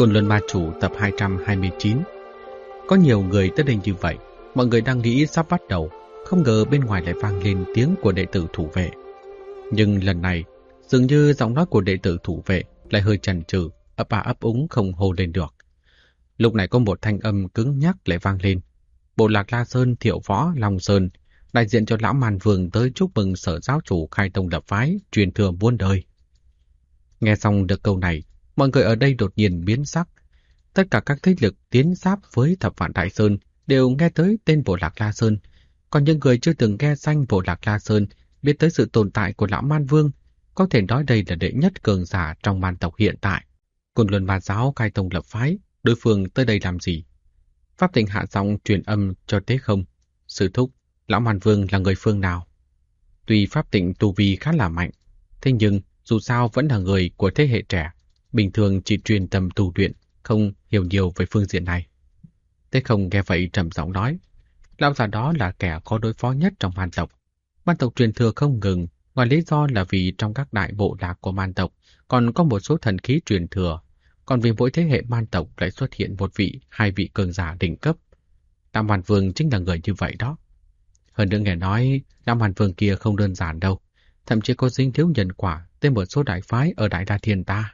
Côn Luân Ma Chủ tập 229. Có nhiều người tới đây như vậy, mọi người đang nghĩ sắp bắt đầu, không ngờ bên ngoài lại vang lên tiếng của đệ tử thủ vệ. Nhưng lần này, dường như giọng nói của đệ tử thủ vệ lại hơi chần chừ, ấp a ấp úng không hô lên được. Lúc này có một thanh âm cứng nhắc lại vang lên. Bộ Lạc La Sơn, Thiệu Võ, Long Sơn, đại diện cho lão Man Vương tới chúc mừng Sở giáo chủ khai tông lập phái, truyền thừa muôn đời. Nghe xong được câu này, mọi người ở đây đột nhiên biến sắc. Tất cả các thế lực tiến giáp với Thập Vạn Đại Sơn đều nghe tới tên Bộ Lạc La Sơn, còn những người chưa từng nghe danh Bộ Lạc La Sơn biết tới sự tồn tại của lão Man Vương, có thể nói đây là đệ nhất cường giả trong man tộc hiện tại. Côn Luân Ma giáo khai tông lập phái, đối phương tới đây làm gì? Pháp Tịnh hạ giọng truyền âm cho Tế Không. Sư thúc, lão Man Vương là người phương nào? Tuy Pháp Tịnh tu vi khá là mạnh, thế nhưng dù sao vẫn là người của thế hệ trẻ, bình thường chỉ truyền tâm tu luyện, không hiểu nhiều về phương diện này. Tế Không nghe vậy trầm giọng nói, lão già đó là kẻ có đối phó nhất trong man tộc. Man tộc truyền thừa không ngừng, ngoài lý do là vì trong các đại bộ lạc của man tộc còn có một số thần khí truyền thừa, còn vì mỗi thế hệ man tộc lại xuất hiện một vị, hai vị cường giả đỉnh cấp. Lão Man Vương chính là người như vậy đó. Hơn nữa nghe nói, lão Man Vương kia không đơn giản đâu, thậm chí có dính thiếu nhân quả tới một số đại phái ở Đại Đa Thiên ta.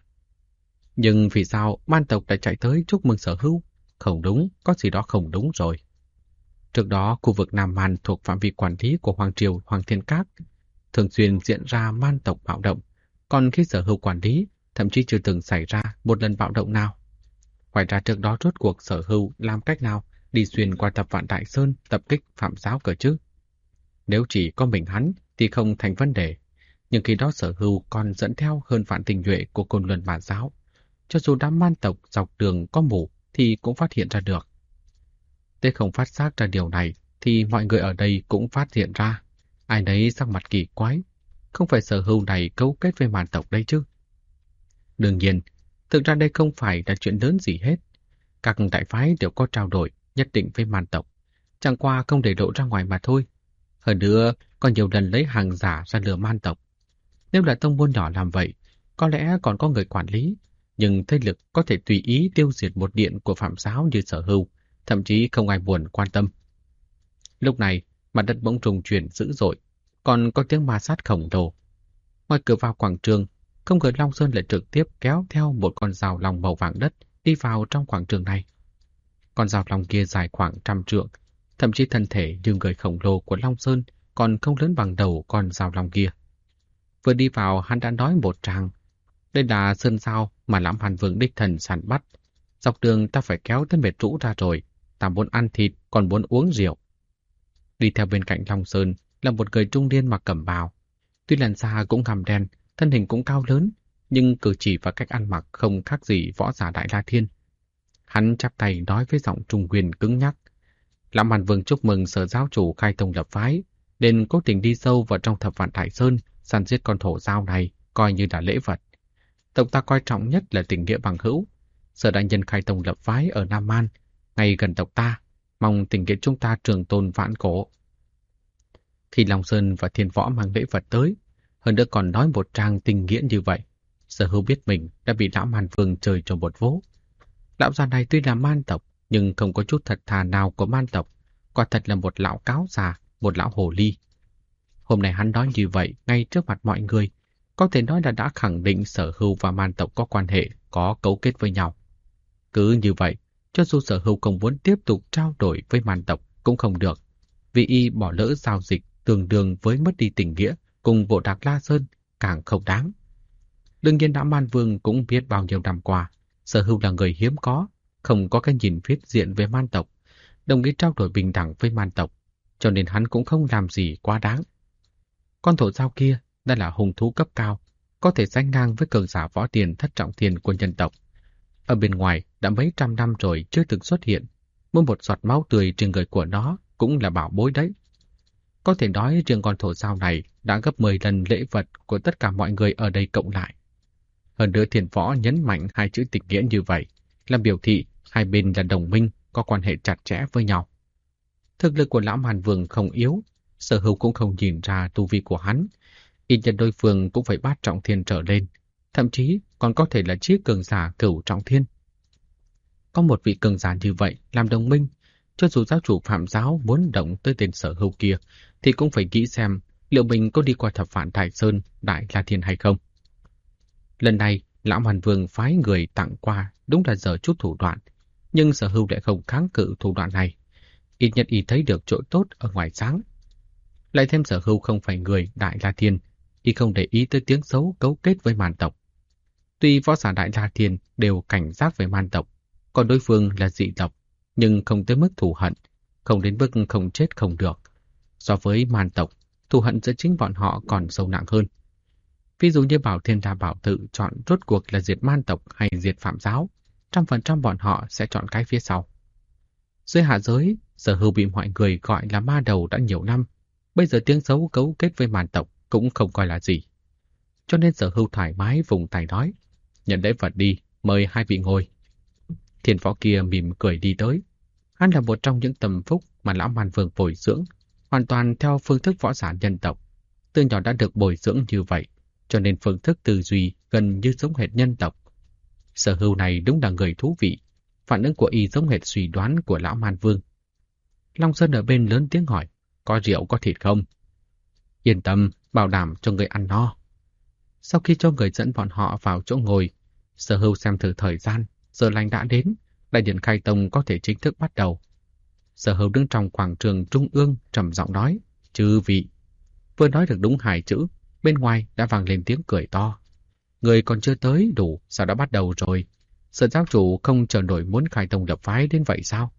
Nhưng vì sao man tộc lại chạy tới chúc mừng Sở hữu? Không đúng, có gì đó không đúng rồi. Trước đó, khu vực Nam Man thuộc phạm vi quản lý của Hoàng Triều Hoàng Thiên Các thường xuyên diễn ra man tộc bạo động, còn khi Sở hữu quản lý, thậm chí chưa từng xảy ra một lần bạo động nào. Ngoài ra trước đó rốt cuộc Sở hữu làm cách nào đi xuyên qua Thập Vạn Đại Sơn tập kích Phạm giáo cơ chứ? Nếu chỉ có mình hắn thì không thành vấn đề, nhưng khi đó Sở hữu còn dẫn theo hơn vạn tinh nhuệ của Côn Luân Ma giáo. Cho dù đám man tộc dọc đường có mù thì cũng phát hiện ra được. Tế Không phát giác ra điều này thì mọi người ở đây cũng phát hiện ra. Ai nấy sắc mặt kỳ quái. Không phải Sở hữu này cấu kết với man tộc đây chứ? Đương nhiên, thực ra đây không phải là chuyện lớn gì hết. Các đại phái đều có trao đổi nhất định với man tộc, chẳng qua không để lộ ra ngoài mà thôi. Hơn nữa, còn nhiều lần lấy hàng giả ra lừa man tộc. Nếu là tông môn nhỏ làm vậy, có lẽ còn có người quản lý, nhưng thế lực có thể tùy ý tiêu diệt một điện của Phạm giáo như Sở hữu, thậm chí không ai buồn quan tâm. Lúc này, mặt đất bỗng rung chuyển dữ dội, còn có tiếng ma sát khổng lồ. Ngoài cửa vào quảng trường, không ngờ Long Sơn lại trực tiếp kéo theo một con rào long màu vàng đất đi vào trong quảng trường này. Con rào long kia dài khoảng 100 trượng, thậm chí thân thể như người khổng lồ của Long Sơn còn không lớn bằng đầu con rào long kia. Vừa đi vào, hắn đã nói một tràng. Đây là sơn sao mà lão Man Vương đích thần săn bắt. Dọc đường ta phải kéo tới mệt rũ ra rồi. Ta muốn ăn thịt, còn muốn uống rượu. Đi theo bên cạnh Long Sơn là một người trung niên mặc cẩm bào. Tuy làn da cũng ngăm đen, thân hình cũng cao lớn, nhưng cử chỉ và cách ăn mặc không khác gì võ giả Đại La Thiên. Hắn chắp tay nói với giọng trung quyền cứng nhắc. Lão Man Vương chúc mừng Sở giáo chủ khai tông lập phái, nên cố tình đi sâu vào trong Thập Vạn Đại Sơn, săn giết con thổ dao này, coi như là lễ vật. Tộc ta coi trọng nhất là tình nghĩa bằng hữu. Sở đại nhân khai tông lập phái ở Nam Man, ngay gần tộc ta, mong tình nghĩa chúng ta trường tồn vạn cổ. Khi Long Sơn và Thiên Võ mang lễ vật tới, hơn nữa còn nói một trang tình nghĩa như vậy, Sở hữu biết mình đã bị lão Man Vương chơi cho một vố. Lão già này tuy là man tộc, nhưng không có chút thật thà nào của man tộc, quả thật là một lão cáo già, một lão hồ ly. Hôm nay hắn nói như vậy ngay trước mặt mọi người, có thể nói là đã khẳng định Sở hữu và man tộc có quan hệ, có cấu kết với nhau. Cứ như vậy, cho dù Sở hữu không muốn tiếp tục trao đổi với man tộc cũng không được, vì y bỏ lỡ giao dịch tương đương với mất đi tình nghĩa cùng Bộ Lạc La Sơn, càng không đáng. Đương nhiên đã Man Vương cũng biết bao nhiêu năm qua, Sở hữu là người hiếm có, không có cái nhìn phiết diện về man tộc, đồng ý trao đổi bình đẳng với man tộc, cho nên hắn cũng không làm gì quá đáng. Con thổ dao kia đã là hung thú cấp cao, có thể sánh ngang với cường giả võ tiền thất trọng thiên của nhân tộc. Ở bên ngoài đã mấy trăm năm rồi chưa từng xuất hiện, mỗi một giọt máu tươi trên người của nó cũng là bảo bối đấy. Có thể nói riêng con thổ dao này đã gấp 10 lần lễ vật của tất cả mọi người ở đây cộng lại. Hơn nữa Thiên Võ nhấn mạnh hai chữ tình nghĩa như vậy, là biểu thị hai bên là đồng minh, có quan hệ chặt chẽ với nhau. Thực lực của lão Man Vương không yếu, Sở hữu cũng không nhìn ra tu vi của hắn, ít nhất đối phương cũng phải bát trọng thiên trở lên, thậm chí còn có thể là chiếc cường giả cửu trọng thiên. có một vị cường giả như vậy làm đồng minh, cho dù giáo chủ Phạm giáo muốn động tới tên Sở Hưu kia, thì cũng phải nghĩ xem liệu mình có đi qua Thập Vạn Đại Sơn, Đại La Thiên hay không. Lần này, Lão Hoàn Vương phái người tặng qua đúng là giờ chút thủ đoạn, nhưng Sở Hưu lại không kháng cự thủ đoạn này. Ít nhất y thấy được chỗ tốt ở ngoài sáng. Lại thêm Sở Hưu không phải người Đại La Thiên, y không để ý tới tiếng xấu cấu kết với man tộc. Tuy võ giả Đại La Thiên đều cảnh giác về man tộc, còn đối phương là dị tộc, nhưng không tới mức thù hận, không đến mức không chết không được. So với man tộc, thù hận giữa chính bọn họ còn sâu nặng hơn. Ví dụ như Bảo Thiên Đa Bảo tự chọn rốt cuộc là diệt man tộc hay diệt Phạm giáo, 100% bọn họ sẽ chọn cái phía sau. Dưới hạ giới, Sở Hưu bị mọi người gọi là ma đầu đã nhiều năm, bây giờ tiếng xấu cấu kết với man tộc cũng không coi là gì. Cho nên Sở Hưu thoải mái vùng tay nói, nhận lễ vật đi, mời hai vị ngồi. Thiên võ kia mỉm cười đi tới. Hắn là một trong những tâm phúc mà Lão Man Vương bồi dưỡng, hoàn toàn theo phương thức võ giả nhân tộc. Từ nhỏ đã được bồi dưỡng như vậy, cho nên phương thức tư duy gần như giống hệt nhân tộc. Sở Hưu này đúng là người thú vị, phản ứng của y giống hệt suy đoán của Lão Man Vương. Long Sơn ở bên lớn tiếng hỏi, có rượu có thịt không? Yên tâm, bảo đảm cho người ăn no. Sau khi cho người dẫn bọn họ vào chỗ ngồi, Sở Hưu xem thử thời gian, giờ lành đã đến, đại điện khai tông có thể chính thức bắt đầu. Sở Hưu đứng trong quảng trường trung ương trầm giọng nói, chư vị. Vừa nói được đúng 2 chữ, bên ngoài đã vang lên tiếng cười to. Người còn chưa tới đủ, sao đã bắt đầu rồi? Sở giáo chủ không chờ nổi muốn khai tông lập phái đến vậy sao?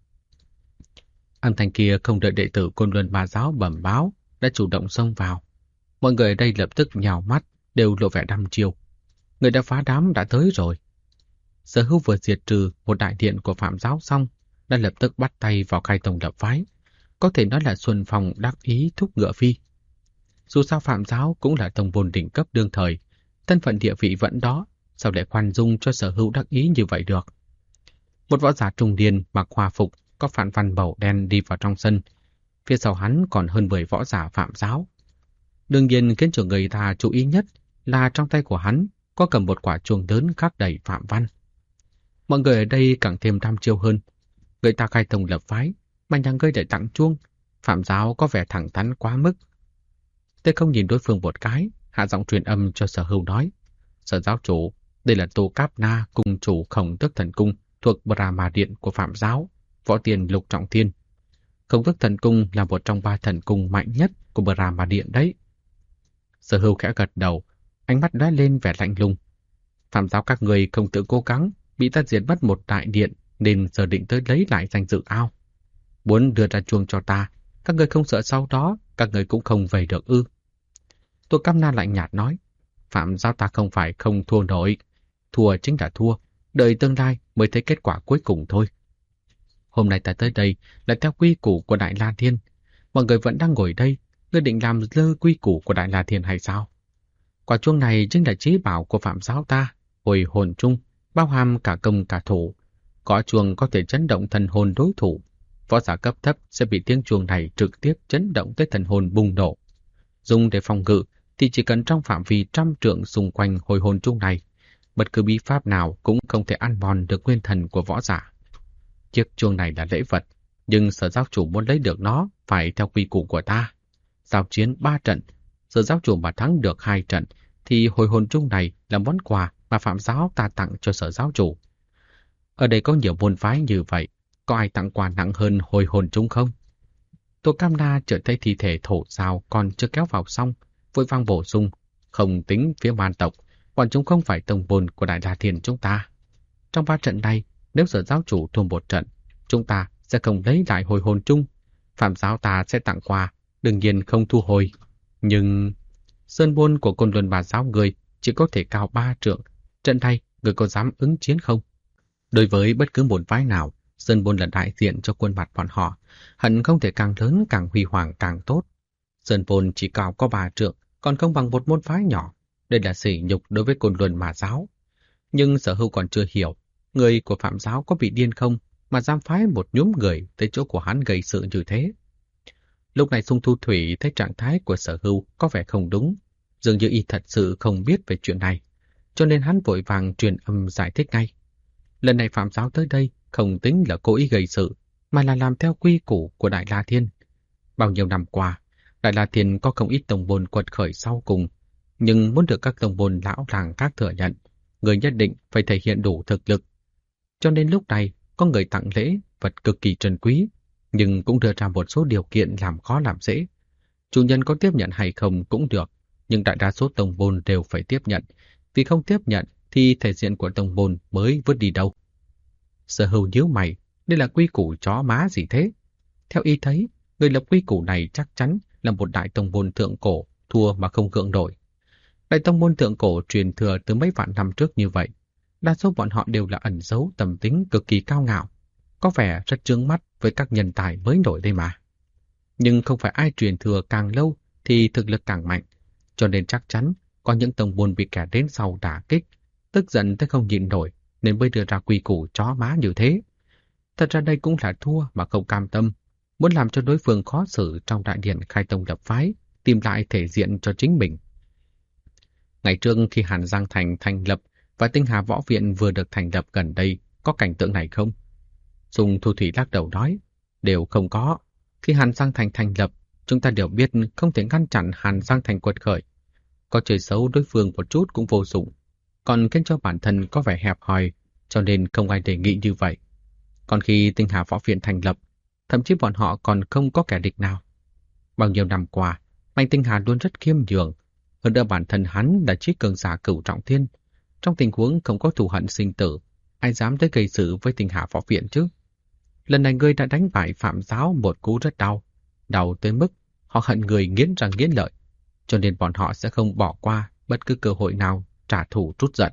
Âm thanh kia không đợi đệ tử Côn Luân Ba giáo bẩm báo, đã chủ động xông vào. Mọi người ở đây lập tức nhào mắt, đều lộ vẻ đăm chiêu. Người đã phá đám đã tới rồi. Sở Hưu vừa diệt trừ một đại điện của Phạm giáo xong, đã lập tức bắt tay vào khai tông lập phái. Có thể nói là xuân phong đắc ý thúc ngựa phi. Dù sao Phạm giáo cũng là tông môn đỉnh cấp đương thời, thân phận địa vị vẫn đó, sao lại khoan dung cho Sở Hưu đắc ý như vậy được? Một võ giả trung niên mặc hòa phục, có phản văn màu đen đi vào trong sân. Phía sau hắn còn hơn 10 võ giả Phạm giáo. Đương nhiên khiến cho người ta chú ý nhất là trong tay của hắn có cầm một quả chuông lớn khắc đầy phạm văn. Mọi người ở đây càng thêm đăm chiêu hơn. Người ta khai tông lập phái, mà nhà ngươi để tặng chuông, Phạm giáo có vẻ thẳng thắn quá mức. Tôi không nhìn đối phương một cái, hạ giọng truyền âm cho Sở Hưu nói, Sở giáo chủ, đây là Tô Cáp Na cung chủ Khổng Tước Thần Cung thuộc Brahma Điện của Phạm giáo, võ tiền Lục Trọng Thiên. Khổng Tước Thần Cung là một trong 3 thần cung mạnh nhất của Brahma Điện đấy. Sở Hưu khẽ gật đầu, ánh mắt lóe lên vẻ lạnh lùng. Phạm giáo các người không tự cố gắng, bị ta diệt mất một đại điện, nên giờ định tới lấy lại danh dự ao. Muốn đưa ra chuông cho ta, các người không sợ sau đó, các người cũng không về được ư? Tô Cáp Na lạnh nhạt nói, Phạm giáo ta không phải không thua nổi, thua chính là thua, đợi tương lai mới thấy kết quả cuối cùng thôi. Hôm nay ta tới đây là theo quy củ của Đại La Thiên, mọi người vẫn đang ngồi đây, ngươi định làm lơ quy củ của Đại La Thiên hay sao? Quả chuông này chính là chí bảo của Phạm giáo ta, hồi hồn chung, bao hàm cả công cả thủ. Có chuông có thể chấn động thần hồn đối thủ. Võ giả cấp thấp sẽ bị tiếng chuông này trực tiếp chấn động tới thần hồn bùng nổ. Dùng để phòng ngự thì chỉ cần trong phạm vi 100 trượng xung quanh hồi hồn chung này, bất cứ bí pháp nào cũng không thể ăn mòn được nguyên thần của võ giả. Chiếc chuông này là lễ vật, nhưng Sở giáo chủ muốn lấy được nó phải theo quy củ của ta. Giao chiến 3 trận, Sở giáo chủ mà thắng được 2 trận thì hồi hồn chung này là món quà mà Phạm giáo ta tặng cho Sở giáo chủ. Ở đây có nhiều môn phái như vậy, có ai tặng quà nặng hơn hồi hồn chung không? Tô Cam Na chợt thấy thi thể thổ giao còn chưa kéo vào xong, vội vang bổ sung, không tính phía man tộc, bọn chúng không phải tông môn của Đại La Thiên chúng ta. Trong 3 trận này, nếu Sở giáo chủ thua một trận, chúng ta sẽ không lấy lại hồi hồn chung. Phạm giáo ta sẽ tặng quà, đương nhiên không thu hồi. Nhưng sơn môn của Côn Luân Bà giáo người chỉ có thể cao 3 trượng. Trận này, người có dám ứng chiến không? Đối với bất cứ môn phái nào, sơn môn là đại diện cho khuôn mặt bọn họ, hận không thể càng lớn càng huy hoàng càng tốt. Sơn môn chỉ cao có 3 trượng, còn không bằng một môn phái nhỏ. Đây là sỉ nhục đối với Côn Luân Mà giáo. Nhưng Sở Hưu còn chưa hiểu, người của Phạm giáo có bị điên không mà dám phái một nhóm người tới chỗ của hắn gây sự như thế. Lúc này Sung Thu Thủy thấy trạng thái của Sở Hưu có vẻ không đúng, dường như y thật sự không biết về chuyện này, cho nên hắn vội vàng truyền âm giải thích ngay. Lần này Phạm giáo tới đây không tính là cố ý gây sự, mà là làm theo quy củ của Đại La Thiên. Bao nhiêu năm qua, Đại La Thiên có không ít tông môn quật khởi sau cùng, nhưng muốn được các tông môn lão làng khác thừa nhận, người nhất định phải thể hiện đủ thực lực. Cho nên lúc này, có người tặng lễ, vật cực kỳ trân quý, nhưng cũng đưa ra một số điều kiện làm khó làm dễ. Chủ nhân có tiếp nhận hay không cũng được, nhưng đại đa số tông môn đều phải tiếp nhận, vì không tiếp nhận thì thể diện của tông môn mới vứt đi đâu. Sở Hưu nhíu mày, đây là quy củ chó má gì thế? Theo y thấy, người lập quy củ này chắc chắn là một đại tông môn thượng cổ, thua mà không gượng nổi. Đại tông môn thượng cổ truyền thừa từ mấy vạn năm trước như vậy, đa số bọn họ đều là ẩn giấu tầm tính cực kỳ cao ngạo, có vẻ rất chướng mắt với các nhân tài mới nổi đây mà. Nhưng không phải ai truyền thừa càng lâu thì thực lực càng mạnh, cho nên chắc chắn có những tông môn bị kẻ đến sau đả kích, tức giận tới không nhịn nổi nên mới đưa ra quy củ chó má như thế. Thật ra đây cũng là thua mà không cam tâm, muốn làm cho đối phương khó xử trong đại điện khai tông lập phái, tìm lại thể diện cho chính mình. Ngày trước khi Hàn Giang Thành thành lập và Tinh Hà Võ Viện vừa được thành lập gần đây, có cảnh tượng này không? Dung Thu Thủy lắc đầu nói, đều không có. Khi Hàn Giang Thành thành lập, chúng ta đều biết không thể ngăn chặn Hàn Giang Thành quật khởi. Có chơi xấu đối phương một chút cũng vô dụng, còn khiến cho bản thân có vẻ hẹp hòi, cho nên không ai đề nghị như vậy. Còn khi Tinh Hà Võ Viện thành lập, thậm chí bọn họ còn không có kẻ địch nào. Bao nhiêu năm qua, Mạnh Tinh Hà luôn rất khiêm nhường, hơn nữa bản thân hắn là chí cường giả cửu trọng thiên. Trong tình huống không có thù hận sinh tử, ai dám tới gây sự với Tinh Hà Võ Viện chứ? Lần này ngươi đã đánh bại Phạm Giáo một cú rất đau, đau tới mức họ hận người nghiến răng nghiến lợi, cho nên bọn họ sẽ không bỏ qua bất cứ cơ hội nào trả thù trút giận.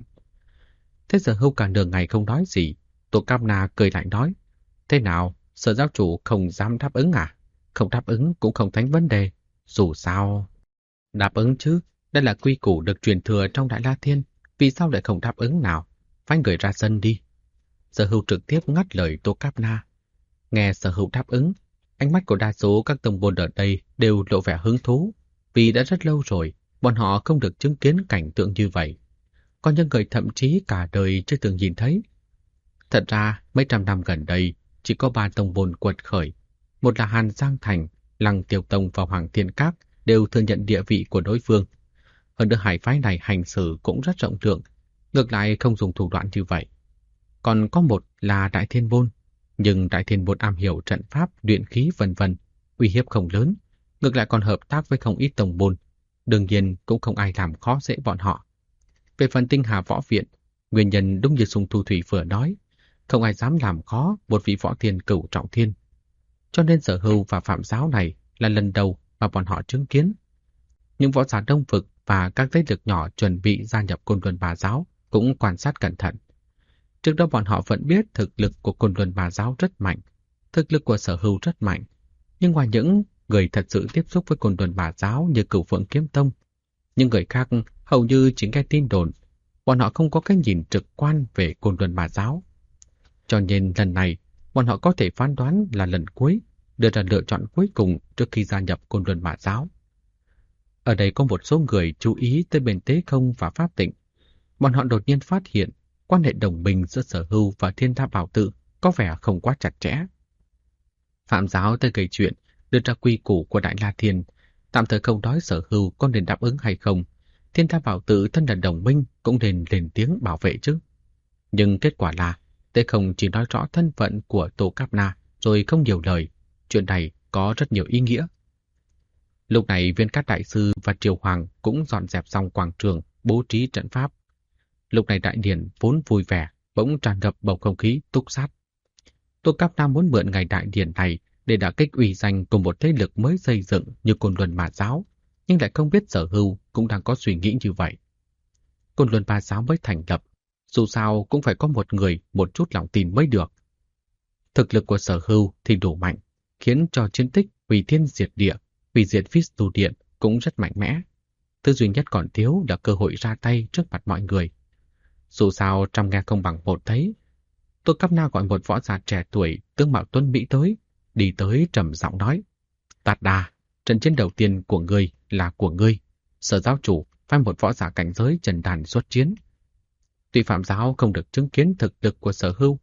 Thế giờ Hưu cả nửa ngày không nói gì, Tô Cam Na cười lại nói, thế nào, Sở giáo chủ không dám đáp ứng à? Không đáp ứng cũng không thành vấn đề, dù sao... Đáp ứng chứ, đây là quy củ được truyền thừa trong Đại La Thiên, vì sao lại không đáp ứng nào? Phái người ra sân đi. Sở Hưu trực tiếp ngắt lời Tô Cáp Na. Nghe Sở Hưu đáp ứng, ánh mắt của đa số các tông môn ở đây đều lộ vẻ hứng thú, vì đã rất lâu rồi bọn họ không được chứng kiến cảnh tượng như vậy. Có những người thậm chí cả đời chưa từng nhìn thấy. Thật ra, mấy trăm năm gần đây, chỉ có 3 tông môn quật khởi. Một là Hàn Giang Thành, Lăng Tiêu Tông và Hoàng Thiên Các đều thừa nhận địa vị của đối phương. Hơn nữa hải phái này hành xử cũng rất rộng lượng, ngược lại không dùng thủ đoạn như vậy. Còn có một là Đại Thiên Môn, nhưng Đại Thiên Môn am hiểu trận pháp, luyện khí vân vân, uy hiếp không lớn, ngược lại còn hợp tác với không ít tông môn, đương nhiên cũng không ai làm khó dễ bọn họ. Về phần Tinh Hà Võ Viện, nguyên nhân đúng như Sùng Thu Thủy vừa nói, không ai dám làm khó một vị võ thiên cửu trọng thiên. Cho nên Sở Hưu và Phạm Giáo này là lần đầu mà bọn họ chứng kiến. Những võ giả Đông Vực và các thế lực nhỏ chuẩn bị gia nhập Côn Luân Bà Giáo cũng quan sát cẩn thận. Trước đó bọn họ vẫn biết thực lực của Côn Luân Bà Giáo rất mạnh, thực lực của Sở Hưu rất mạnh. Nhưng ngoài những người thật sự tiếp xúc với Côn Luân Bà Giáo như Cửu Phượng Kiếm Tông, những người khác hầu như chỉ nghe tin đồn, bọn họ không có cái nhìn trực quan về Côn Luân Bà Giáo. Cho nên lần này, bọn họ có thể phán đoán là lần cuối, đưa ra lựa chọn cuối cùng trước khi gia nhập Côn Luân Bà Giáo. Ở đây có một số người chú ý tới bên Tế Không và Pháp Tịnh. Bọn họ đột nhiên phát hiện quan hệ đồng minh giữa Sở Hưu và Thiên Tháp Bảo Tự có vẻ không quá chặt chẽ. Phạm Giáo tới gây chuyện, đưa ra quy củ của Đại La Thiên, tạm thời không nói Sở Hưu có nên đáp ứng hay không. Thiên Tháp Bảo Tự thân là đồng minh cũng nên lên tiếng bảo vệ chứ. Nhưng kết quả là Tế Không chỉ nói rõ thân phận của Tô Cáp Na rồi không nhiều lời. Chuyện này có rất nhiều ý nghĩa. Lúc này Viên Cát Đại Sư và Triều Hoàng cũng dọn dẹp xong quảng trường, bố trí trận pháp. Lúc này đại điện vốn vui vẻ, bỗng tràn ngập bầu không khí túc sát. Tô Cáp Na muốn mượn ngày đại điện này để đả kích uy danh của một thế lực mới xây dựng như Côn Luân Bà Giáo, nhưng lại không biết Sở Hưu cũng đang có suy nghĩ như vậy. Côn Luân Bà Giáo mới thành lập, dù sao cũng phải có một người một chút lòng tin mới được. Thực lực của Sở Hưu thì đủ mạnh, khiến cho chiến tích hủy thiên diệt địa, hủy diệt Vishnu Điện cũng rất mạnh mẽ. Thứ duy nhất còn thiếu là cơ hội ra tay trước mặt mọi người. Dù sao trăm nghe không bằng một thấy. Tô Cáp Na gọi một võ giả trẻ tuổi tướng mạo tuấn mỹ tới, đi tới trầm giọng nói: Tạt Đà, trận chiến đầu tiên của ngươi là của ngươi. Sở giáo chủ phái một võ giả cảnh giới trần đàn xuất chiến. Tuy Phạm Giáo không được chứng kiến thực lực của Sở Hưu,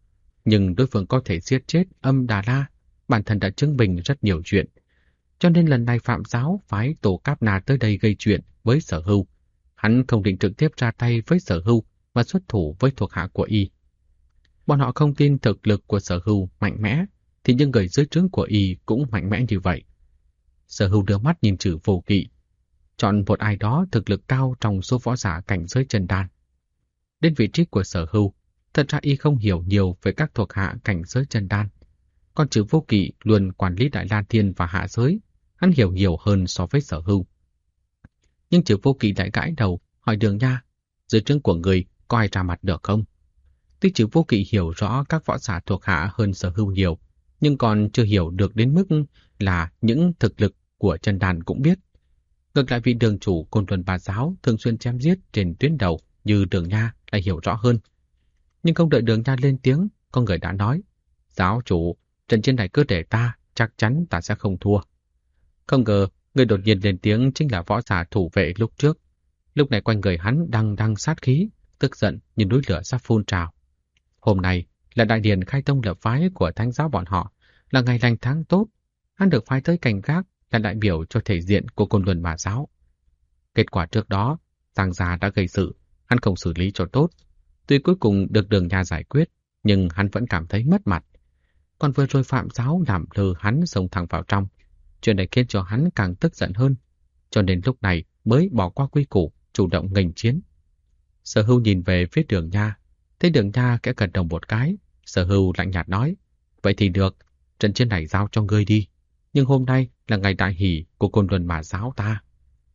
nhưng đối phương có thể giết chết Âm Đà La, bản thân đã chứng minh rất nhiều chuyện. Cho nên lần này Phạm giáo phái Tổ Cáp Na tới đây gây chuyện với Sở Hưu. Hắn không định trực tiếp ra tay với Sở Hưu mà xuất thủ với thuộc hạ của y. Bọn họ không tin thực lực của Sở Hưu mạnh mẽ, thì những người dưới trướng của y cũng mạnh mẽ như vậy. Sở Hưu đưa mắt nhìn Trừ Vô Kỵ, chọn một ai đó thực lực cao trong số võ giả cảnh giới chân đan. Đến vị trí của Sở Hưu, thật ra y không hiểu nhiều về các thuộc hạ cảnh giới chân đan. Còn Trừ Vô Kỵ luôn quản lý Đại La Thiên và hạ giới, hắn hiểu nhiều hơn so với Sở Hưu. Nhưng Trừ Vô Kỵ lại gãi đầu, hỏi Đường Nha, dưới trướng của người có ai ra mặt được không? Tuy Trừ Vô Kỵ hiểu rõ các võ giả thuộc hạ hơn Sở Hưu nhiều, nhưng còn chưa hiểu được đến mức là những thực lực của chân đan cũng biết. Ngược lại vị đường chủ Côn Luân Bà Giáo thường xuyên chém giết trên tuyến đầu như Đường Nha lại hiểu rõ hơn. Nhưng không đợi Đường Nha lên tiếng, có người đã nói, giáo chủ, trận chiến này cứ để ta, chắc chắn ta sẽ không thua. Không ngờ, người đột nhiên lên tiếng chính là võ giả thủ vệ lúc trước. Lúc này quanh người hắn đang sát khí, tức giận như núi lửa sắp phun trào. Hôm nay là đại điển khai tông lập phái của thánh giáo bọn họ, là ngày lành tháng tốt. Hắn được phái tới canh gác là đại biểu cho thể diện của Côn Luân Bà Giáo. Kết quả trước đó, Giang Gia đã gây sự, hắn không xử lý cho tốt. Tuy cuối cùng được Đường Nha giải quyết, nhưng hắn vẫn cảm thấy mất mặt. Còn vừa rồi Phạm giáo làm lơ hắn xông thẳng vào trong. Chuyện này khiến cho hắn càng tức giận hơn. Cho nên lúc này mới bỏ qua quy củ, chủ động nghênh chiến. Sở Hưu nhìn về phía Đường Nha, thấy Đường Nha kẽ gật đầu một cái. Sở Hưu lạnh nhạt nói, vậy thì được, trận chiến này giao cho ngươi đi. Nhưng hôm nay là ngày đại hỷ của Côn Luân Bà Giáo ta.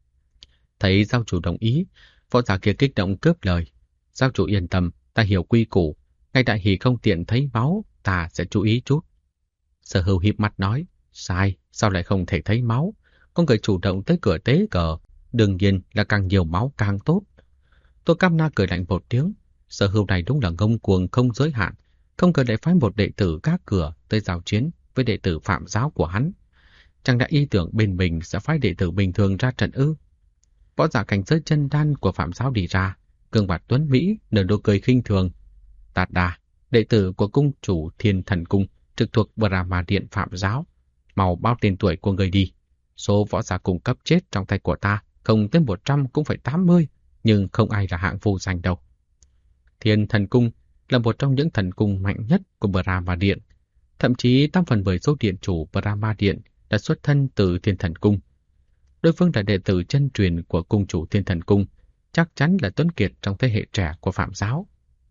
Thấy giáo chủ đồng ý, võ giả kia kích động cướp lời. Giáo chủ yên tâm, ta hiểu quy củ. Ngày đại hỷ không tiện thấy máu, ta sẽ chú ý chút. Sở Hưu híp mắt nói, sai, sao lại không thể thấy máu? Có người chủ động tới cửa tế cờ, đương nhiên là càng nhiều máu càng tốt. Tô Cam Na cười lạnh một tiếng, Sở Hưu này đúng là ngông cuồng không giới hạn, không cần để phái một đệ tử gác cửa tới giao chiến với đệ tử Phạm giáo của hắn. Chẳng đã ý tưởng bên mình sẽ phái đệ tử bình thường ra trận ư? Võ giả cảnh giới chân đan của Phạm giáo đi ra, gương mặt tuấn mỹ nở nụ cười khinh thường. Tạt Đà, đệ tử của cung chủ Thiên Thần Cung trực thuộc Brahma Điện Phạm giáo, mau báo tên tuổi của người đi. Số võ giả cung cấp chết trong tay của ta không tới 100 cũng phải 80, nhưng không ai là hạng vô danh đâu. Thiên Thần Cung là một trong những thần cung mạnh nhất của Brahma Điện. Thậm chí 8/10 số điện chủ Brahma Điện đã xuất thân từ Thiên Thần Cung. Đối phương là đệ tử chân truyền của cung chủ Thiên Thần Cung, chắc chắn là tuấn kiệt trong thế hệ trẻ của Phạm giáo.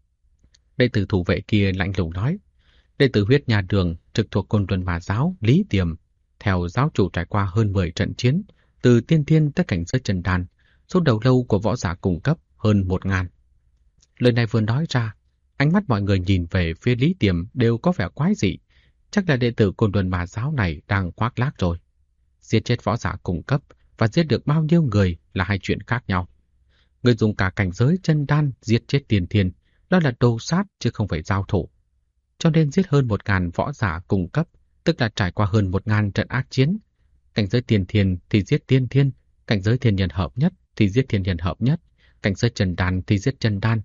Đệ tử thủ vệ kia lạnh lùng nói, đệ tử huyết nhà đường trực thuộc Côn Luân Bà Giáo Lý Tiềm, theo giáo chủ trải qua hơn 10 trận chiến, từ tiên thiên tới cảnh giới chân đan, số đầu lâu của võ giả cung cấp hơn 1000. Lời này vừa nói ra, ánh mắt mọi người nhìn về phía Lý Tiềm đều có vẻ quái dị. Chắc là đệ tử Côn Luân Bà Giáo này đang khoác lác rồi. Giết chết võ giả cung cấp và giết được bao nhiêu người là hai chuyện khác nhau. Người dùng cả cảnh giới chân đan giết chết tiên thiên, đó là đồ sát chứ không phải giao thủ. Cho nên giết hơn 1000 võ giả cung cấp, tức là trải qua hơn 1000 trận ác chiến. Cảnh giới tiên thiên thì giết tiên thiên, cảnh giới thiên nhân hợp nhất thì giết thiên nhân hợp nhất, cảnh giới chân đan thì giết chân đan.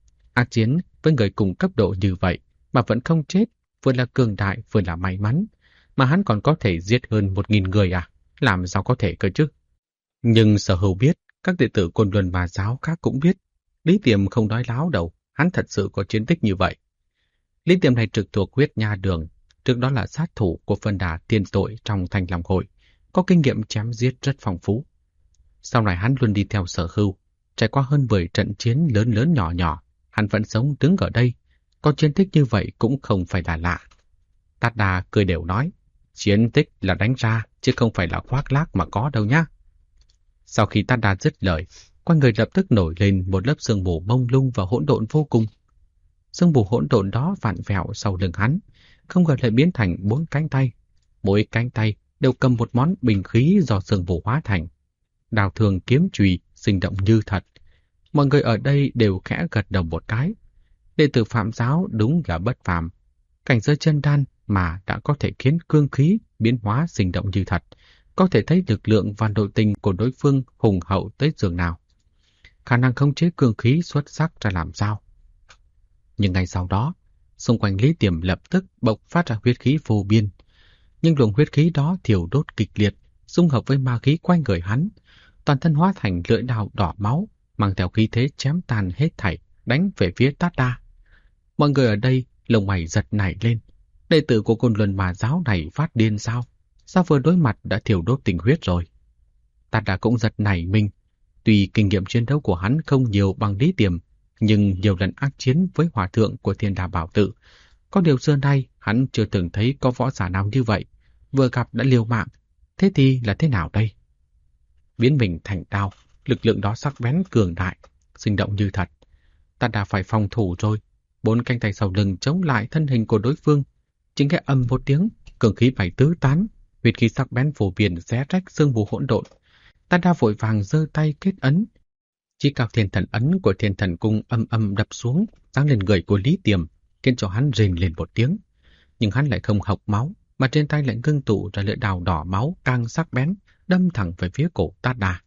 Ác chiến với người cùng cấp độ như vậy mà vẫn không chết, vừa là cường đại vừa là may mắn. Mà hắn còn có thể giết hơn 1000 người à? Làm sao có thể cơ chứ? Nhưng Sở Hưu biết, các đệ tử Côn Luân Bà Giáo khác cũng biết. Lý Tiềm không nói láo đâu, hắn thật sự có chiến tích như vậy. Lý Tiềm này trực thuộc huyết nha đường, trước đó là sát thủ của phân đà tiên tội trong Thanh Long Hội, có kinh nghiệm chém giết rất phong phú. Sau này hắn luôn đi theo Sở Hưu, trải qua hơn 10 trận chiến lớn lớn nhỏ nhỏ, hắn vẫn sống đứng ở đây, có chiến tích như vậy cũng không phải là lạ. Tát Đà cười đều nói, chiến tích là đánh ra, chứ không phải là khoác lác mà có đâu nhá. Sau khi Tát Đà dứt lời, quanh người lập tức nổi lên một lớp sương mù mông lung và hỗn độn vô cùng. Sương mù hỗn độn đó vặn vẹo sau lưng hắn, không ngờ lại biến thành 4 cánh tay. Mỗi cánh tay đều cầm một món bình khí do sương mù hóa thành. Đao thương kiếm chùy sinh động như thật. Mọi người ở đây đều khẽ gật đầu một cái. Đệ tử Phạm giáo đúng là bất phàm. Cảnh giới chân đan mà đã có thể khiến cương khí biến hóa sinh động như thật, có thể thấy lực lượng và nội tình của đối phương hùng hậu tới giường nào. Khả năng khống chế cương khí xuất sắc ra làm sao. Nhưng ngay sau đó, Xung quanh Lý Tiềm lập tức bộc phát ra huyết khí vô biên. Nhưng luồng huyết khí đó thiêu đốt kịch liệt, xung hợp với ma khí quanh người hắn. Toàn thân hóa thành lưỡi đao đỏ máu, mang theo khí thế chém tàn hết thảy, đánh về phía Tát Đa. Mọi người ở đây lông mày giật nảy lên. Đệ tử của Côn Luân Ma giáo này phát điên sao? Sao vừa đối mặt đã thiêu đốt tình huyết rồi? Tát Đa cũng giật nảy mình. Tuy kinh nghiệm chiến đấu của hắn không nhiều bằng Lý Tiềm, nhưng nhiều lần ác chiến với hòa thượng của Thiên Đà Bảo Tự. Có điều xưa nay hắn chưa từng thấy có võ giả nào như vậy, vừa gặp đã liều mạng. Thế thì là thế nào đây? Biến mình thành đao, lực lượng đó sắc bén cường đại, sinh động như thật. Tát Đa phải phòng thủ rồi. 4 cánh tay sau lưng chống lại thân hình của đối phương. Chính cái âm một tiếng, cường khí bay tứ tán, huyết khí sắc bén phổ biển xé rách xương mù hỗn độn. Tát Đa vội vàng giơ tay kết ấn. Chí cao thiên thần ấn của Thiên Thần Cung âm âm đập xuống, giáng lên người của Lý Tiềm, khiến cho hắn rền lên một tiếng. Nhưng hắn lại không hộc máu, mà trên tay lại ngưng tụ ra lưỡi đao đỏ máu càng sắc bén, đâm thẳng về phía cổ Tát Đa.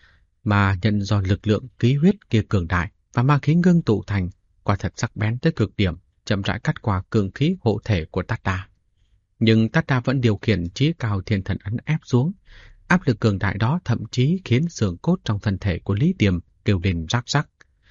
Mà nhận do lực lượng khí huyết kia cường đại và ma khí ngưng tụ thành, quả thật sắc bén tới cực điểm, chậm rãi cắt qua cường khí hộ thể của Tát Đa. Nhưng Tát Đa vẫn điều khiển chí cao thiên thần ấn ép xuống. Áp lực cường đại đó thậm chí khiến xương cốt trong thân thể của Lý Tiềm kêu lên rắc rắc.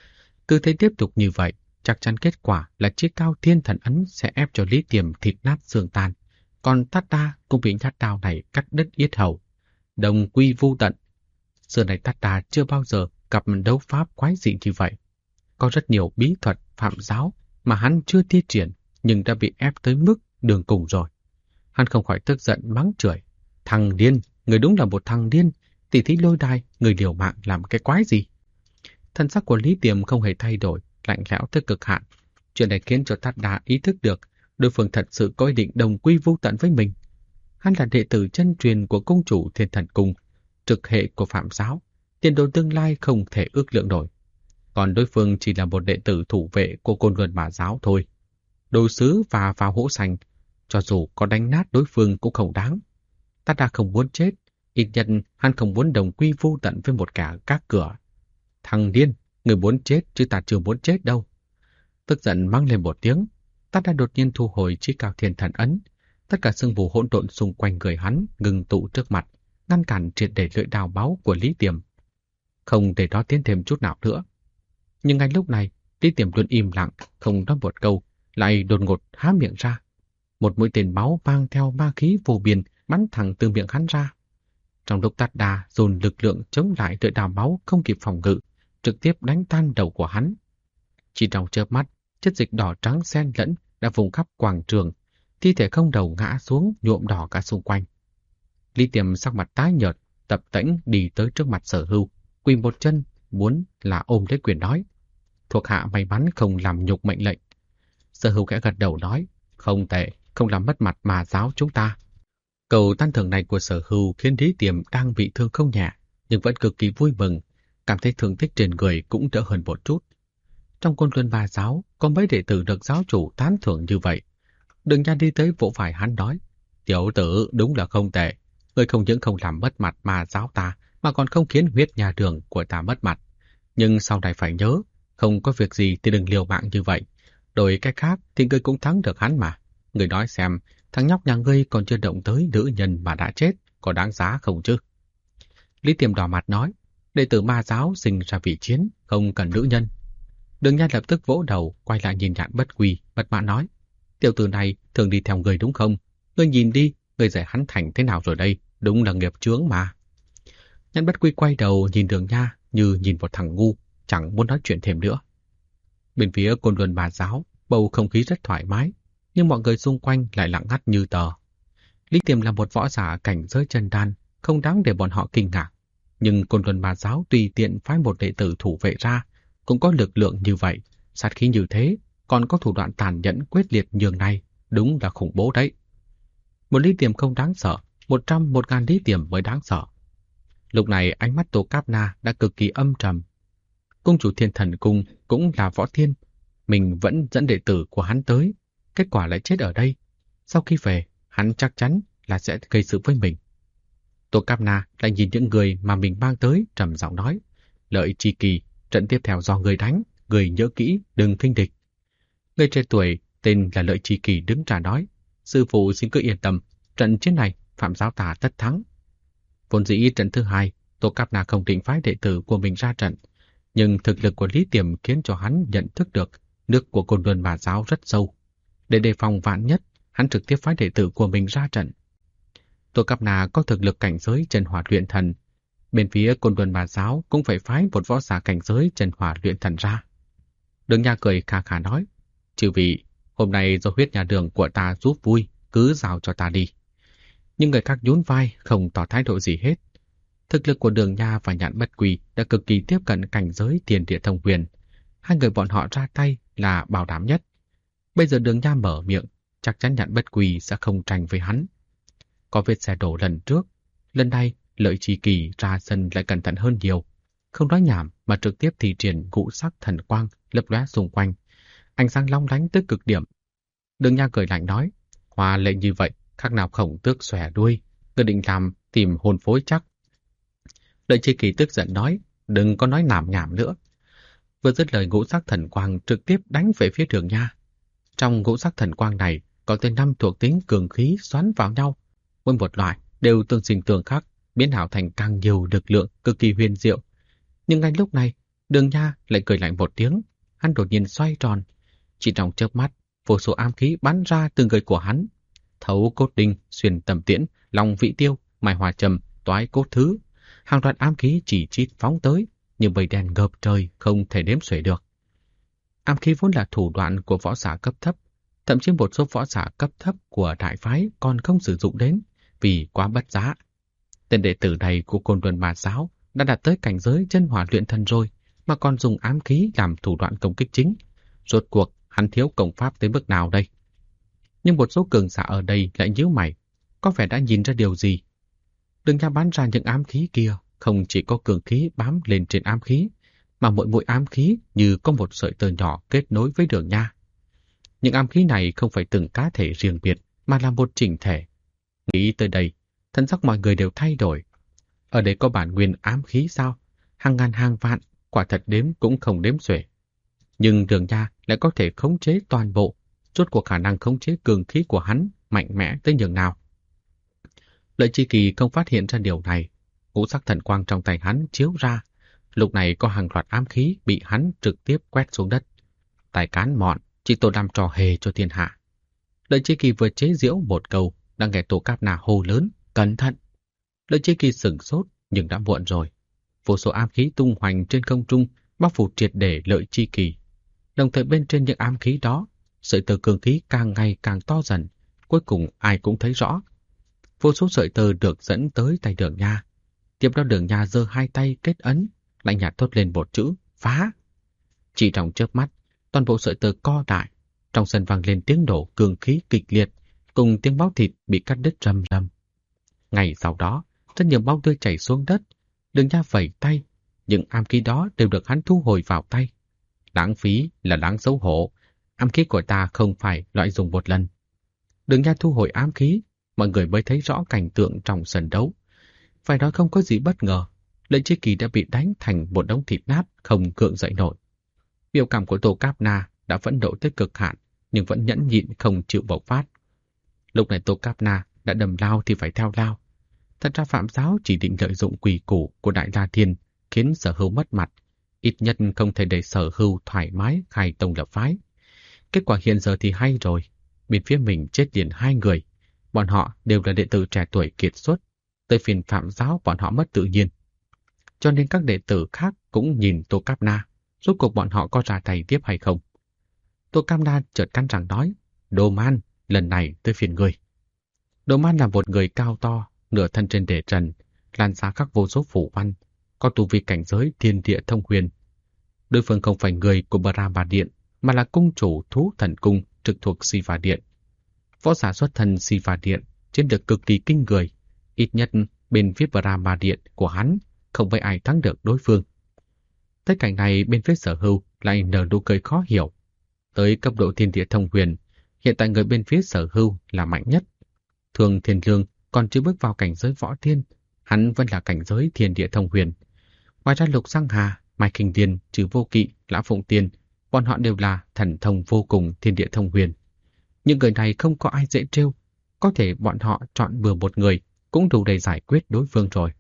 Cứ thế tiếp tục như vậy, chắc chắn kết quả là chí cao thiên thần ấn sẽ ép cho Lý Tiềm thịt nát xương tan. Còn Tát Đa cũng bị nhát đao này cắt đứt yết hầu. Đồng quy vu tận. Xưa này Tát Đa chưa bao giờ gặp đấu pháp quái dị như vậy. Có rất nhiều bí thuật phạm giáo mà hắn chưa thi triển, nhưng đã bị ép tới mức đường cùng rồi. Hắn không khỏi tức giận mắng chửi. Thằng điên, người đúng là một thằng điên. Tỷ thí lôi đài, người liều mạng làm cái quái gì? Thân sắc của Lý Tiềm không hề thay đổi, lạnh lẽo tới cực hạn. Chuyện này khiến cho Tát Đa ý thức được đối phương thật sự có ý định đồng quy vu tận với mình. Hắn là đệ tử chân truyền của cung chủ Thiên Thần Cung, trực hệ của phạm giáo, tiền đồ tương lai không thể ước lượng nổi. Còn đối phương chỉ là một đệ tử thủ vệ của Côn Luân Ma giáo thôi. Đồ sứ và vào hũ sành, cho dù có đánh nát đối phương cũng không đáng. Tát Đa không muốn chết, ít nhất hắn không muốn đồng quy vu tận với một kẻ các cửa. Thằng điên, người muốn chết chứ ta chưa muốn chết đâu. Tức giận mang lên một tiếng, Tát Đa đột nhiên thu hồi chí cao thiên thần ấn. Tất cả sương mù hỗn độn xung quanh người hắn ngừng tụ trước mặt, ngăn cản triệt để lưỡi đao báu của Lý Tiềm. Không để đó tiến thêm chút nào nữa. Nhưng ngay lúc này, Lý Tiềm luôn im lặng, không nói một câu, lại đột ngột há miệng ra. Một mũi tên máu mang theo ma khí vô biên bắn thẳng từ miệng hắn ra. Trong lúc Tát Đa dồn lực lượng chống lại lưỡi đao máu không kịp phòng ngự, trực tiếp đánh tan đầu của hắn. Chỉ trong chớp mắt, chất dịch đỏ trắng xen lẫn đã vùng khắp quảng trường, thi thể không đầu ngã xuống nhuộm đỏ cả xung quanh. Lý Tiềm sắc mặt tái nhợt, tập tễnh đi tới trước mặt Sở Hưu, quỳ một chân, muốn là ôm lấy quyền nói. Thuộc hạ may mắn không làm nhục mệnh lệnh. Sở Hưu khẽ gật đầu nói, không tệ, không làm mất mặt Ma giáo chúng ta. Câu tán thưởng này của Sở Hưu khiến Lý Tiềm đang bị thương không nhẹ, nhưng vẫn cực kỳ vui mừng, cảm thấy thương tích trên người cũng đỡ hơn một chút. Trong Côn Luân Ma giáo có mấy đệ tử được giáo chủ tán thưởng như vậy. Đường Nhan đi tới vỗ vai hắn nói, tiểu tử đúng là không tệ, ngươi không những không làm mất mặt Ma giáo ta, mà còn không khiến huyết nhà đường của ta mất mặt. Nhưng sau này phải nhớ, không có việc gì thì đừng liều mạng như vậy. Đổi cách khác thì ngươi cũng thắng được hắn mà. Ngươi nói xem, thằng nhóc nhà ngươi còn chưa động tới nữ nhân mà đã chết, có đáng giá không chứ? Lý Tiềm đỏ mặt nói, đệ tử Ma giáo sinh ra vì chiến, không cần nữ nhân. Đường Nhan lập tức vỗ đầu, quay lại nhìn Nhạn Bất Quy, bất mãn nói, tiểu tử này thường đi theo người đúng không? Ngươi nhìn đi, ngươi dạy hắn thành thế nào rồi đây? Đúng là nghiệp chướng mà. Nhạn Bất Quy quay đầu nhìn Đường Nha như nhìn một thằng ngu, chẳng muốn nói chuyện thêm nữa. Bên phía Côn Luân Ma giáo, bầu không khí rất thoải mái, nhưng mọi người xung quanh lại lặng ngắt như tờ. Lý Tiềm là một võ giả cảnh giới chân đan, không đáng để bọn họ kinh ngạc. Nhưng Côn Luân Ma giáo tùy tiện phái một đệ tử thủ vệ ra, cũng có lực lượng như vậy, sát khí như thế, còn có thủ đoạn tàn nhẫn quyết liệt nhường này, đúng là khủng bố đấy. Một Lý Tiềm không đáng sợ, 100, 1000 Lý Tiềm mới đáng sợ. Lúc này ánh mắt Tô Cáp Na đã cực kỳ âm trầm. Cung chủ Thiên Thần Cung cũng là võ thiên, mình vẫn dẫn đệ tử của hắn tới, kết quả lại chết ở đây. Sau khi về, hắn chắc chắn là sẽ gây sự với mình. Tô Cáp Na lại nhìn những người mà mình mang tới, trầm giọng nói, Lợi Chi Kỳ, trận tiếp theo do người đánh, người nhớ kỹ, đừng khinh địch. Người trẻ tuổi tên là Lợi Chi Kỳ đứng ra nói, sư phụ xin cứ yên tâm, trận chiến này Phạm giáo ta tất thắng. Vốn dĩ trận thứ hai, Tô Cáp Na không định phái đệ tử của mình ra trận, nhưng thực lực của Lý Tiềm khiến cho hắn nhận thức được nước của Côn Luân Bà giáo rất sâu. Để đề phòng vạn nhất, hắn trực tiếp phái đệ tử của mình ra trận. Tô Cáp Na có thực lực cảnh giới chân hỏa luyện thần, bên phía Côn Luân Bà giáo cũng phải phái một võ giả cảnh giới chân hỏa luyện thần ra. Đường Nha cười khà khà nói, chư vị, hôm nay do huyết nhà đường của ta giúp vui, cứ giao cho ta đi. Nhưng người khác nhún vai, không tỏ thái độ gì hết. Thực lực của Đường Nha và Nhạn Bất Quỳ đã cực kỳ tiếp cận cảnh giới Thiên Địa Thông Huyền. Hai người bọn họ ra tay là bảo đảm nhất. Bây giờ Đường Nha mở miệng, chắc chắn Nhạn Bất Quỳ sẽ không tranh với hắn. Có vết xe đổ lần trước, lần này Lợi Chi Kỳ ra sân lại cẩn thận hơn nhiều. Không nói nhảm mà trực tiếp thi triển ngũ sắc thần quang lấp lóe xung quanh. Ánh sáng long lánh tới cực điểm. Đường Nha cười lạnh nói, hoa lệ như vậy, khác nào Khổng Tước xòe đuôi, ngươi định làm tìm hồn phối chắc. Lợi Chi Kỳ tức giận nói, đừng có nói nảm nhảm nữa. Vừa dứt lời, ngũ sắc thần quang trực tiếp đánh về phía Đường Nha. Trong ngũ sắc thần quang này có tới 5 thuộc tính cường khí xoắn vào nhau, mỗi một loại đều tương sinh tương khắc, biến ảo thành càng nhiều lực lượng cực kỳ huyền diệu. Nhưng ngay lúc này, Đường Nha lại cười lạnh một tiếng, hắn đột nhiên xoay tròn, chỉ trong chớp mắt, vô số ám khí bắn ra từ người của hắn, thấu cốt đinh, xuyên tầm tiễn, long vị tiêu, mai hòa trầm, toái cốt thứ, hàng loạt ám khí chỉ chít phóng tới, như bầy đèn ngập trời không thể đếm xuể được. Ám khí vốn là thủ đoạn của võ giả cấp thấp, thậm chí một số võ giả cấp thấp của đại phái còn không sử dụng đến vì quá bất giá. Tên đệ tử này của Côn Luân Bà giáo đã đạt tới cảnh giới chân hỏa luyện thần rồi, mà còn dùng ám khí làm thủ đoạn công kích chính. Rốt cuộc hắn thiếu công pháp tới mức nào đây? Nhưng một số cường giả ở đây lại nhíu mày, có vẻ đã nhìn ra điều gì. Đường Nha bắn ra những ám khí kia, không chỉ có cường khí bám lên trên ám khí, mà mỗi mũi ám khí như có một sợi tơ nhỏ kết nối với Đường Nha. Những ám khí này không phải từng cá thể riêng biệt, mà là một chỉnh thể. Nghĩ tới đây, thân sắc mọi người đều thay đổi. Ở đây có bản nguyên ám khí sao? Hàng ngàn hàng vạn, quả thật đếm cũng không đếm xuể. Nhưng Đường Nha lại có thể khống chế toàn bộ, rốt cuộc khả năng khống chế cường khí của hắn mạnh mẽ tới nhường nào. Lợi Chi Kỳ không phát hiện ra điều này, ngũ sắc thần quang trong tay hắn chiếu ra, lúc này có hàng loạt ám khí bị hắn trực tiếp quét xuống đất. Tài cán mọn, chỉ tổ làm trò hề cho thiên hạ. Lợi Chi Kỳ vừa chế giễu một câu, đang nghe Tô Cáp Na hô lớn, cẩn thận. Lợi Chi Kỳ sửng sốt, nhưng đã muộn rồi. Vô số ám khí tung hoành trên không trung, bao phủ triệt để Lợi Chi Kỳ. Đồng thời bên trên những ám khí đó, sợi tơ cường khí càng ngày càng to dần, cuối cùng ai cũng thấy rõ. Vô số sợi tơ được dẫn tới tay Đường Nha. Tiếp đó Đường Nha giơ hai tay kết ấn, lạnh nhạt thốt lên một chữ, phá. Chỉ trong chớp mắt, toàn bộ sợi tơ co lại, trong sân vang lên tiếng nổ cường khí kịch liệt, cùng tiếng máu thịt bị cắt đứt rầm rầm. Ngày sau đó, rất nhiều máu tươi chảy xuống đất. Đường Nha vẩy tay, những ám khí đó đều được hắn thu hồi vào tay. Đáng phí là đáng xấu hổ, ám khí của ta không phải loại dùng một lần. Đường Nha thu hồi ám khí, mọi người mới thấy rõ cảnh tượng trong sân đấu. Phải nói không có gì bất ngờ, Lợi Chi Kỳ đã bị đánh thành một đống thịt nát không gượng dậy nổi. Biểu cảm của Tô Cáp Na đã phẫn nộ tới cực hạn, nhưng vẫn nhẫn nhịn không chịu bộc phát. Lúc này Tô Cáp Na đã đầm lao thì phải theo lao. Thật ra Phạm giáo chỉ định lợi dụng quỷ củ của Đại La Thiên, khiến Sở Hưu mất mặt, ít nhất không thể để Sở Hưu thoải mái khai tông lập phái. Kết quả hiện giờ thì hay rồi, bên phía mình chết liền 2 người, bọn họ đều là đệ tử trẻ tuổi kiệt xuất, tới phiên Phạm giáo bọn họ mất tự nhiên. Cho nên các đệ tử khác cũng nhìn Tô Cáp Na, rốt cuộc bọn họ có ra tay tiếp hay không. Tô Cáp Na chợt cắn răng nói, Đồ Man, lần này tới phiên ngươi. Đồ Man là một người cao to, nửa thân trên đề trần, làn da khắc vô số phủ văn, có tu vi cảnh giới Thiên Địa Thông Huyền. Đối phương không phải người của Brahma Điện, mà là cung chủ Thú Thần Cung trực thuộc Siva Điện. Võ giả xuất thân Siva Điện chiến lược cực kỳ kinh người, ít nhất bên phía Brahma Điện của hắn không phải ai thắng được đối phương. Tới cảnh này bên phía Sở Hưu lại nở nụ cười khó hiểu. Tới cấp độ Thiên Địa Thông Huyền, hiện tại người bên phía Sở Hưu là mạnh nhất. Thường Thiên Lương còn chưa bước vào cảnh giới võ thiên, hắn vẫn là cảnh giới Thiên Địa Thông Huyền. Ngoài ra Lục Giang Hà, Mai Kinh Điền, Trừ Vô Kỵ, Lã Phụng Tiên, bọn họ đều là thần thông vô cùng Thiên Địa Thông Huyền. Những người này không có ai dễ trêu, có thể bọn họ chọn bừa một người cũng đủ để giải quyết đối phương rồi.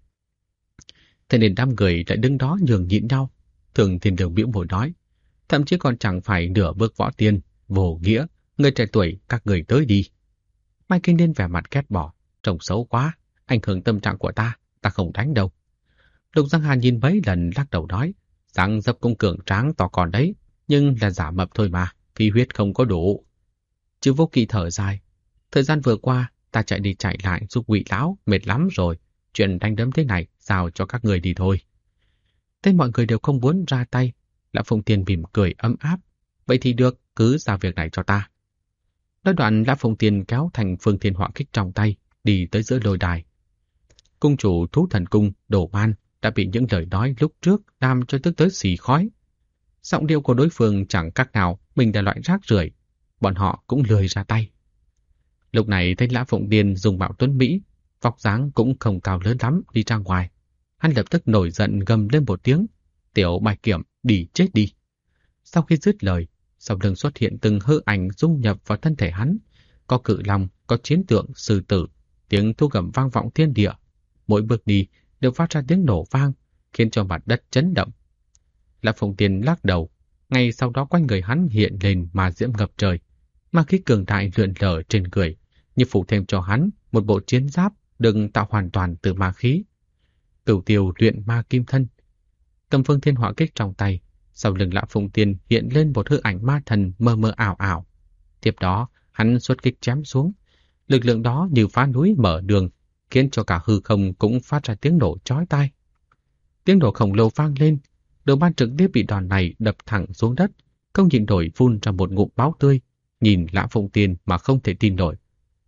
Thế nên đám người lại đứng đó nhường nhịn nhau. Thường Thiên Đường bĩu môi nói, thậm chí còn chẳng phải nửa bước võ tiên, vô nghĩa, người trẻ tuổi các người tới đi. Mai Kinh Niên vẻ mặt ghét bỏ, trông xấu quá, ảnh hưởng tâm trạng của ta không đánh đâu. Lục Giang Hà nhìn mấy lần lắc đầu nói, dáng dấp cũng cường tráng to con đấy, nhưng là giả mập thôi mà, khí huyết không có đủ. Chứ Vô Kỵ thở dài, thời gian vừa qua ta chạy đi chạy lại giúp Ngụy lão mệt lắm rồi, chuyện đánh đấm thế này giao cho các người đi thôi. Thế mọi người đều không muốn ra tay. Lã Phụng Tiên mỉm cười ấm áp, vậy thì được, cứ giao việc này cho ta. Nói đoạn Lã Phụng Tiên kéo thành Phương Thiên Họa Kích trong tay, đi tới giữa lôi đài. Cung chủ Thú Thần Cung Đồ Man đã bị những lời nói lúc trước làm cho tức tới xì khói. Giọng điệu của đối phương chẳng khác nào mình là loại rác rưởi, bọn họ cũng lười ra tay. Lúc này thấy Lã Phụng Tiên dùng mạo tuấn mỹ, vóc dáng cũng không cao lớn lắm đi ra ngoài. Hắn lập tức nổi giận gầm lên một tiếng, tiểu Bạch Kiểm đi chết đi. Sau khi dứt lời, sau lưng xuất hiện từng hư ảnh dung nhập vào thân thể hắn. Có cự long, có chiến tượng, sư tử, tiếng thu gầm vang vọng thiên địa. Mỗi bước đi đều phát ra tiếng nổ vang, khiến cho mặt đất chấn động. Lã Phụng Tiên lắc đầu, ngay sau đó quanh người hắn hiện lên ma diễm ngập trời. Ma khí cường đại lượn lờ trên người, như phủ thêm cho hắn một bộ chiến giáp được tạo hoàn toàn từ ma khí. Cửu Tiêu luyện ma kim thân. Cầm Phương Thiên Họa Kích trong tay, sau lưng Lã Phụng Tiên hiện lên một hư ảnh ma thần mơ mơ ảo ảo. Tiếp đó, hắn xuất kích chém xuống. Lực lượng đó như phá núi mở đường, khiến cho cả hư không cũng phát ra tiếng nổ chói tai. Tiếng nổ khổng lồ vang lên, Đồ Man trực tiếp bị đòn này đập thẳng xuống đất, không nhịn nổi phun ra một ngụm máu tươi, nhìn Lã Phụng Tiên mà không thể tin nổi.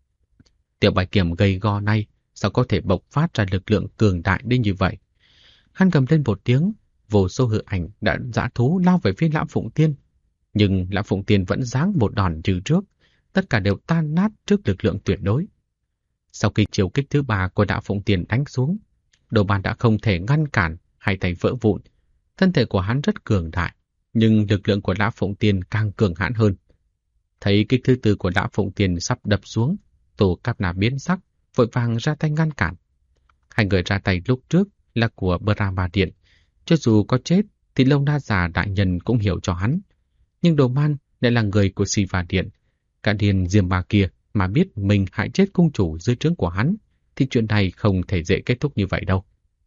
Tiểu Bạch Kiểm gầy gò này sao có thể bộc phát ra lực lượng cường đại đến như vậy? Hắn gầm lên một tiếng, vô số hư ảnh đã dã thú lao về phía Lã Phụng Tiên. Nhưng Lã Phụng Tiên vẫn giáng một đòn như trước, tất cả đều tan nát trước lực lượng tuyệt đối. Sau khi chiều kích thứ ba của Lã Phụng Tiên đánh xuống, Đồ Man đã không thể ngăn cản, hai tay vỡ vụn. Thân thể của hắn rất cường đại, nhưng lực lượng của Lã Phụng Tiên càng cường hãn hơn. Thấy kích thứ tư của Lã Phụng Tiên sắp đập xuống, Tô Cáp Na biến sắc, vội vàng ra tay ngăn cản. Hai người ra tay lúc trước là của Brahma Điện. Cho dù có chết thì Lâu Na già đại nhân cũng hiểu cho hắn. Nhưng Đồ Man lại là người của Siva Điện. Cả điền Diêm Ba kia mà biết mình hại chết cung chủ dưới trướng của hắn thì chuyện này không thể dễ kết thúc như vậy đâu.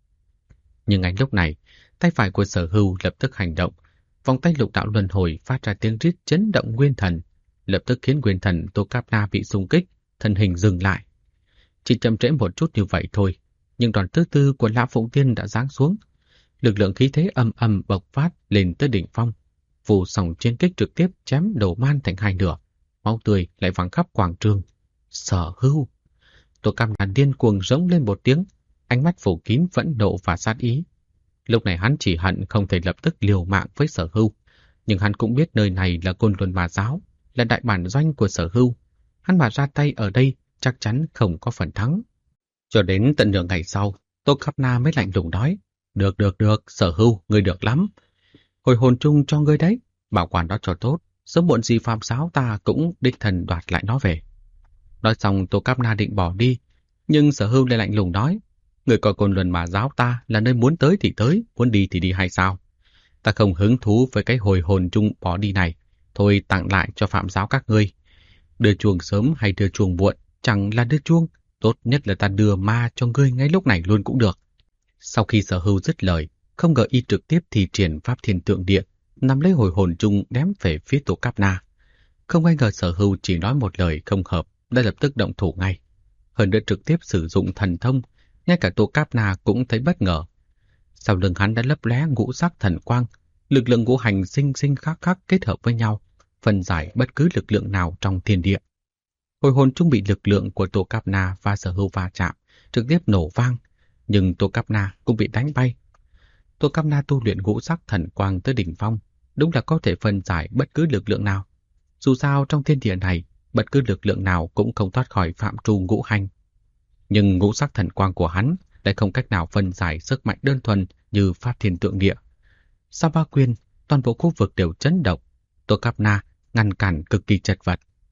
Nhưng ngay lúc này, tay phải của Sở Hưu lập tức hành động. Vòng tay lục đạo luân hồi phát ra tiếng rít chấn động nguyên thần, lập tức khiến nguyên thần Tô Cáp Na bị xung kích, thân hình dừng lại. Chỉ chậm trễ một chút như vậy thôi, nhưng đòn thứ tư của Lã Phụng Tiên đã giáng xuống. Lực lượng khí thế âm âm bộc phát lên tới đỉnh phong. Vụ sòng chiến kích trực tiếp chém Đồ Man thành hai nửa, máu tươi lại văng khắp quảng trường. Sở Hưu! Tô Cáp Na điên cuồng rống lên một tiếng, ánh mắt phủ kín phẫn nộ và sát ý. Lúc này hắn chỉ hận không thể lập tức liều mạng với Sở Hưu, nhưng hắn cũng biết nơi này là Côn Luân Ma Giáo, là đại bản doanh của Sở Hưu. Hắn mà ra tay ở đây chắc chắn không có phần thắng. Cho đến tận nửa ngày sau, Tô Cáp Na mới lạnh lùng nói, được, Sở Hưu, ngươi được lắm. Hồi hồn chung cho ngươi đấy, bảo quản đó cho tốt, sớm muộn gì Phạm Giáo ta cũng đích thân đoạt lại nó về. Nói xong Tô Cáp Na định bỏ đi, nhưng Sở Hưu lại lạnh lùng nói, người coi Côn Luân Ma Giáo ta là nơi muốn tới thì tới, muốn đi thì đi hay sao? Ta không hứng thú với cái hồi hồn chung bỏ đi này, thôi tặng lại cho Phạm Giáo các ngươi. Đưa chuông sớm hay đưa chuông muộn, chẳng là đưa chuông, tốt nhất là ta đưa ma cho ngươi ngay lúc này luôn cũng được. Sau khi Sở Hưu dứt lời, không ngờ y trực tiếp thi triển pháp thiên tượng địa, nắm lấy hồi hồn chung ném về phía Tô Cáp Na. Không ai ngờ Sở Hưu chỉ nói một lời không hợp, đã lập tức động thủ ngay. Hơn nữa trực tiếp sử dụng thần thông, ngay cả Tô Cáp Na cũng thấy bất ngờ. Sau lưng hắn đã lấp lóe ngũ sắc thần quang, lực lượng ngũ hành sinh sinh khắc khắc kết hợp với nhau, phân giải bất cứ lực lượng nào trong thiên địa. Hồi hồn chung bị lực lượng của Tô Cáp Na và Sở Hưu va chạm, trực tiếp nổ vang, nhưng Tô Cáp Na cũng bị đánh bay. Tô Cáp Na tu luyện ngũ sắc thần quang tới đỉnh phong, đúng là có thể phân giải bất cứ lực lượng nào. Dù sao trong thiên địa này, bất cứ lực lượng nào cũng không thoát khỏi phạm trù ngũ hành. Nhưng ngũ sắc thần quang của hắn lại không cách nào phân giải sức mạnh đơn thuần như pháp thiên tượng địa. Sau ba quyền, toàn bộ khu vực đều chấn động. Tô Cáp Na ngăn cản cực kỳ chật vật.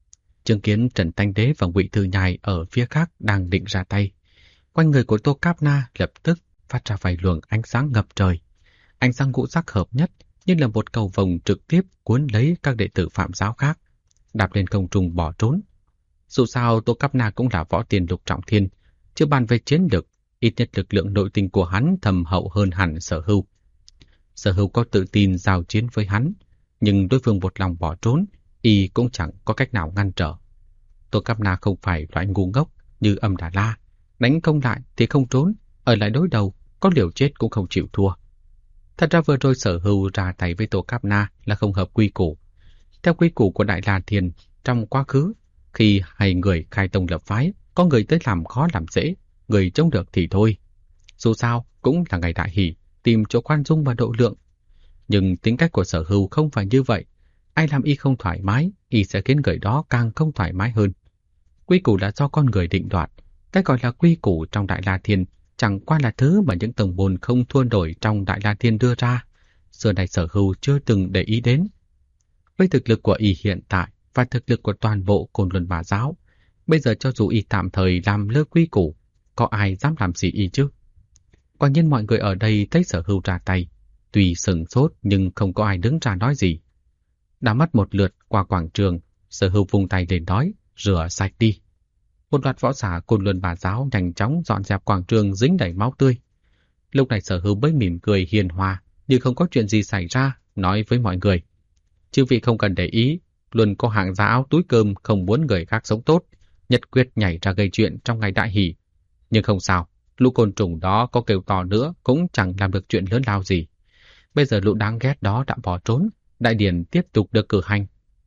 chứng kiến Trần Thanh Đế và Ngụy Thư Nhai ở phía khác đang định ra tay. Quanh người của Tô Cáp Na lập tức phát ra vài luồng ánh sáng ngập trời. Ánh sáng ngũ sắc hợp nhất như là một cầu vồng trực tiếp cuốn lấy các đệ tử Phạm giáo khác, đạp lên không trung bỏ trốn. Dù sao Tô Cáp Na cũng là võ tiên lục trọng thiên, chưa bàn về chiến lực, ít nhất lực lượng nội tình của hắn thầm hậu hơn hẳn Sở Hưu. Sở Hưu có tự tin giao chiến với hắn, nhưng đối phương một lòng bỏ trốn, y cũng chẳng có cách nào ngăn trở. Tô Cáp Na không phải loại ngu ngốc như Âm Đà La, đánh không lại thì không trốn, ở lại đối đầu, có liều chết cũng không chịu thua. Thật ra vừa rồi Sở Hưu ra tay với Tô Cáp Na là không hợp quy củ. Theo quy củ của Đại La Thiên, trong quá khứ, khi hai người khai tông lập phái, có người tới làm khó làm dễ, người chống được thì thôi. Dù sao, cũng là ngày đại hỷ, tìm chỗ khoan dung và độ lượng. Nhưng tính cách của Sở Hưu không phải như vậy. Ai làm y không thoải mái, y sẽ khiến người đó càng không thoải mái hơn. Quy củ là do con người định đoạt. Cái gọi là quy củ trong Đại La Thiên chẳng qua là thứ mà những tông môn không thua nổi trong Đại La Thiên đưa ra. Xưa nay Sở Hưu chưa từng để ý đến. Với thực lực của y hiện tại và thực lực của toàn bộ Côn Luân Bá Giáo, bây giờ cho dù y tạm thời làm lơ quy củ, có ai dám làm gì y chứ? Quả nhiên mọi người ở đây thấy Sở Hưu ra tay, tuy sửng sốt nhưng không có ai đứng ra nói gì. Đã mắt một lượt qua quảng trường, Sở Hưu vung tay lên nói, rửa sạch đi. Một loạt võ giả Côn Luân Bá Giáo nhanh chóng dọn dẹp quảng trường dính đầy máu tươi. Lúc này Sở Hưu mới mỉm cười hiền hòa, như không có chuyện gì xảy ra, nói với mọi người. Chư vị không cần để ý, luôn có hạng giá áo túi cơm không muốn người khác sống tốt, nhất quyết nhảy ra gây chuyện trong ngày đại hỷ. Nhưng không sao, lũ côn trùng đó có kêu to nữa cũng chẳng làm được chuyện lớn lao gì. Bây giờ lũ đáng ghét đó đã bỏ trốn, đại điển tiếp tục được cử hành.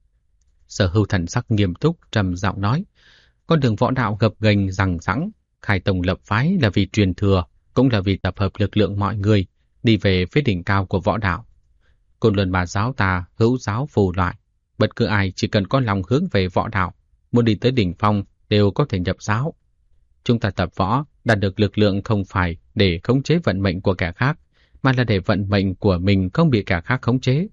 Sở Hưu thần sắc nghiêm túc, trầm giọng nói, con đường võ đạo gập ghềnh rằng rẵng, khai tông lập phái là vì truyền thừa, cũng là vì tập hợp lực lượng mọi người, đi về phía đỉnh cao của võ đạo. Côn Luân Bá Giáo ta hữu giáo phù loại, bất cứ ai chỉ cần có lòng hướng về võ đạo, muốn đi tới đỉnh phong đều có thể nhập giáo. Chúng ta tập võ đạt được lực lượng không phải để khống chế vận mệnh của kẻ khác, mà là để vận mệnh của mình không bị kẻ khác khống chế.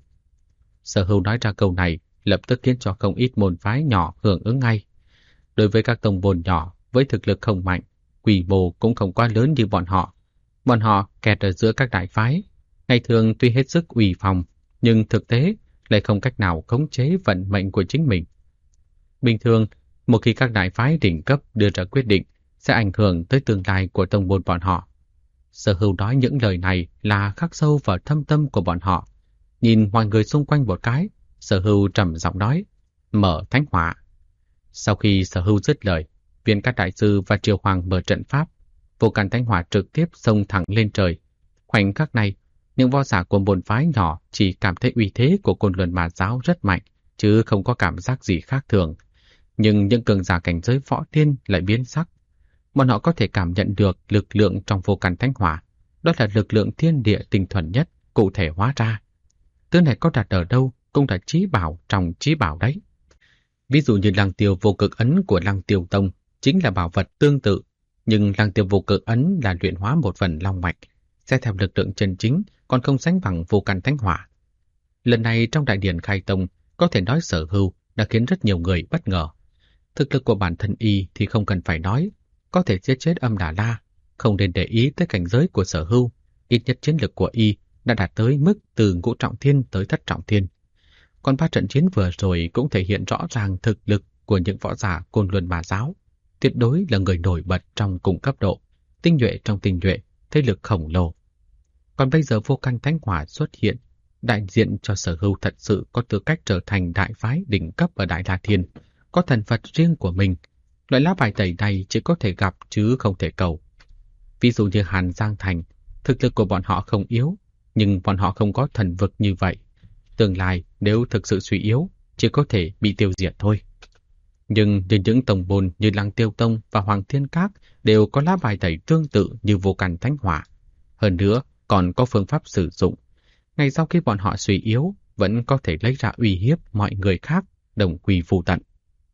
Sở Hưu nói ra câu này lập tức khiến cho không ít môn phái nhỏ hưởng ứng ngay. Đối với các tông môn nhỏ với thực lực không mạnh, quy mô cũng không quá lớn như bọn họ. Bọn họ kẹt ở giữa các đại phái, ngày thường tuy hết sức uy phong, nhưng thực tế lại không cách nào khống chế vận mệnh của chính mình. Bình thường, một khi các đại phái đỉnh cấp đưa ra quyết định, sẽ ảnh hưởng tới tương lai của tông môn bọn họ. Sở Hưu nói những lời này là khắc sâu vào thâm tâm của bọn họ. Nhìn mọi người xung quanh một cái, Sở Hưu trầm giọng nói, mở thánh hỏa. Sau khi Sở Hưu dứt lời, Viên Các đại sư và Triều Hoàng mở trận pháp, vô can thánh hỏa trực tiếp xông thẳng lên trời. Khoảnh khắc này, những võ giả của môn phái nhỏ chỉ cảm thấy uy thế của Côn Luân Bá Giáo rất mạnh, chứ không có cảm giác gì khác thường. Nhưng những cường giả cảnh giới võ tiên lại biến sắc. Bọn họ có thể cảm nhận được lực lượng trong vô can thánh hỏa, đó là lực lượng thiên địa tinh thuần nhất, cụ thể hóa ra. Thứ này có đặt ở đâu cũng là chí bảo trong chí bảo đấy. Ví dụ như Lăng Tiêu vô cực ấn của Lăng Tiêu Tông chính là bảo vật tương tự, nhưng Lăng Tiêu vô cực ấn là luyện hóa một phần long mạch, sẽ theo lực lượng chân chính, còn không sánh bằng vô can thánh hỏa. Lần này trong đại điển khai tông, có thể nói Sở Hưu đã khiến rất nhiều người bất ngờ. Thực lực của bản thân y thì không cần phải nói, có thể giết chết Âm Đà La, không nên để ý tới cảnh giới của Sở Hưu, ít nhất chiến lực của y đã đạt tới mức từ ngũ trọng thiên tới thất trọng thiên. Còn 3 trận chiến vừa rồi cũng thể hiện rõ ràng thực lực của những võ giả Côn Luân Bá Giáo, tuyệt đối là người nổi bật trong cùng cấp độ, tinh nhuệ trong tinh nhuệ, thế lực khổng lồ. Còn bây giờ vô can thánh hỏa xuất hiện, đại diện cho Sở Hưu thật sự có tư cách trở thành đại phái đỉnh cấp ở Đại La Thiên, có thần Phật riêng của mình. Loại lá bài tẩy này chỉ có thể gặp chứ không thể cầu. Ví dụ như Hàn Giang Thành, thực lực của bọn họ không yếu, nhưng bọn họ không có thần vực như vậy. Tương lai nếu thực sự suy yếu, chỉ có thể bị tiêu diệt thôi. Nhưng những tông môn như Lăng Tiêu Tông và Hoàng Thiên Các đều có lá bài tẩy tương tự như vô can thánh hỏa. Hơn nữa, còn có phương pháp sử dụng. Ngay sau khi bọn họ suy yếu, vẫn có thể lấy ra uy hiếp mọi người khác, đồng quy vu tận.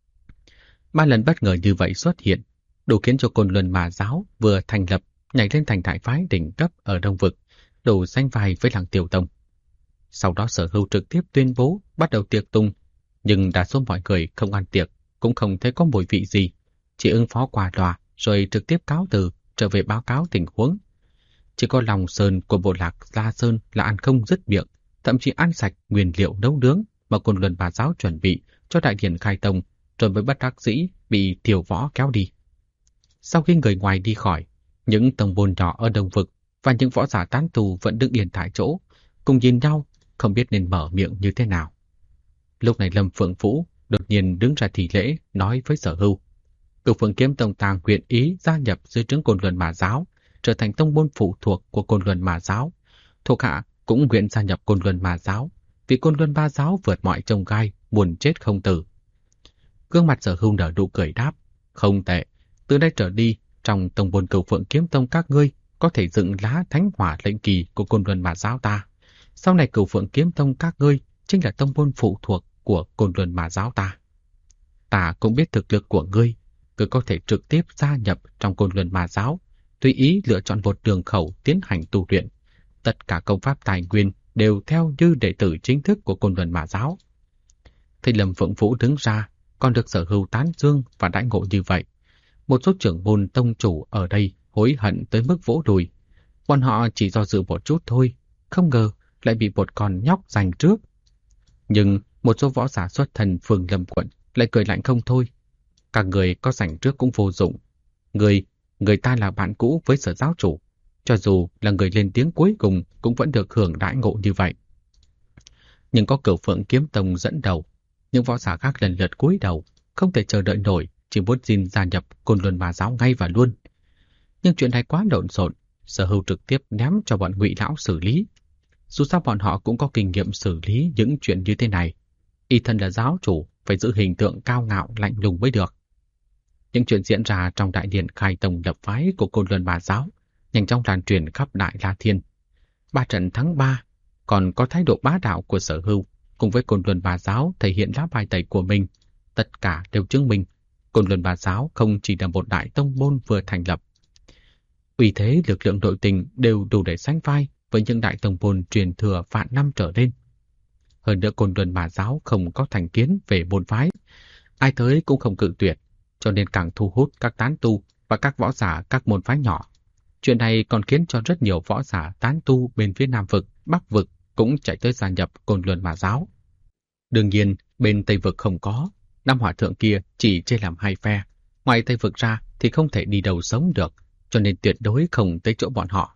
3 lần bất ngờ như vậy xuất hiện, đủ khiến cho Côn Luân Bá Giáo vừa thành lập nhảy lên thành đại phái đỉnh cấp ở Đông Vực, đủ sánh vai với Lăng Tiêu Tông. Sau đó Sở Hưu trực tiếp tuyên bố bắt đầu tiệc tùng, nhưng đa số mọi người không ăn tiệc, cũng không thấy có mùi vị gì, chỉ ứng phó qua loa rồi trực tiếp cáo từ, trở về báo cáo tình huống. Chỉ có Long Sơn của bộ lạc La Sơn là ăn không dứt miệng, thậm chí ăn sạch nguyên liệu nấu nướng mà Côn Luân Bà Giáo chuẩn bị cho đại điển khai tông, rồi mới bất đắc dĩ bị Tiểu Võ kéo đi. Sau khi người ngoài đi khỏi, những tông môn nhỏ ở Đông Vực và những võ giả tán tu vẫn đứng yên tại chỗ, cùng nhìn nhau, không biết nên mở miệng như thế nào. Lúc này Lâm Phượng Vũ đột nhiên đứng ra thị lễ, nói với Sở Hưu: Cửu Phượng Kiếm Tông ta nguyện ý gia nhập dưới trướng Côn Luân Mà Giáo, trở thành tông môn phụ thuộc của Côn Luân Mà Giáo. Thuộc hạ cũng nguyện gia nhập Côn Luân Mà Giáo, vì Côn Luân Mà Giáo vượt mọi chông gai, buồn chết không tử. Gương mặt Sở Hưu nở nụ cười đáp: Không tệ, từ đây trở đi, trong tông môn Cửu Phượng Kiếm Tông các ngươi có thể dựng lá thánh hỏa lệnh kỳ của Côn Luân Mà Giáo ta. Sau này Cửu Phượng Kiếm Tông các ngươi chính là tông môn phụ thuộc của Côn Luân Mà Giáo ta. Ta cũng biết thực lực của ngươi, cứ có thể trực tiếp gia nhập trong Côn Luân Mà Giáo, tùy ý lựa chọn một đường khẩu tiến hành tu luyện. Tất cả công pháp tài nguyên đều theo như đệ tử chính thức của Côn Luân Mà Giáo. Thấy Lâm Phượng Vũ đứng ra, còn được Sở Hưu tán dương và đãi ngộ như vậy, một số trưởng môn tông chủ ở đây hối hận tới mức vỗ đùi. Bọn họ chỉ do dự một chút thôi, không ngờ lại bị một con nhóc giành trước. Nhưng một số võ giả xuất thân phường Lâm quận lại cười lạnh không thôi. Các người có giành trước cũng vô dụng. Người ta là bạn cũ với Sở giáo chủ, cho dù là người lên tiếng cuối cùng cũng vẫn được hưởng đãi ngộ như vậy. Nhưng có Cửu Phượng Kiếm Tông dẫn đầu, những võ giả khác lần lượt cúi đầu, không thể chờ đợi nổi, chỉ muốn xin gia nhập Côn Luân Mà Giáo ngay và luôn. Nhưng chuyện này quá lộn xộn, Sở Hưu trực tiếp ném cho bọn Ngụy lão xử lý. Dù sao bọn họ cũng có kinh nghiệm xử lý những chuyện như thế này. Y thân là giáo chủ, phải giữ hình tượng cao ngạo lạnh lùng mới được. Những chuyện diễn ra trong đại điện khai tông lập phái của Côn Luân Mà Giáo nhanh chóng lan truyền khắp Đại La Thiên. 3 trận thắng 3, còn có thái độ bá đạo của Sở Hưu cùng với Côn Luân Mà Giáo thể hiện lá bài tẩy của mình. Tất cả đều chứng minh Côn Luân Mà Giáo không chỉ là một đại tông môn vừa thành lập. Uy thế lực lượng nội tình đều đủ để sánh vai với những đại tông môn truyền thừa vạn năm trở lên. Hơn nữa Côn Luân Mà Giáo không có thành kiến về môn phái, ai tới cũng không cự tuyệt, cho nên càng thu hút các tán tu và các võ giả các môn phái nhỏ. Chuyện này còn khiến cho rất nhiều võ giả tán tu bên phía Nam Vực, Bắc Vực cũng chạy tới gia nhập Côn Luân Mà Giáo. Đương nhiên, bên Tây Vực không có, năm hòa thượng kia chỉ chia làm 2 phe, ngoài Tây Vực ra thì không thể đi đâu sống được, cho nên tuyệt đối không tới chỗ bọn họ.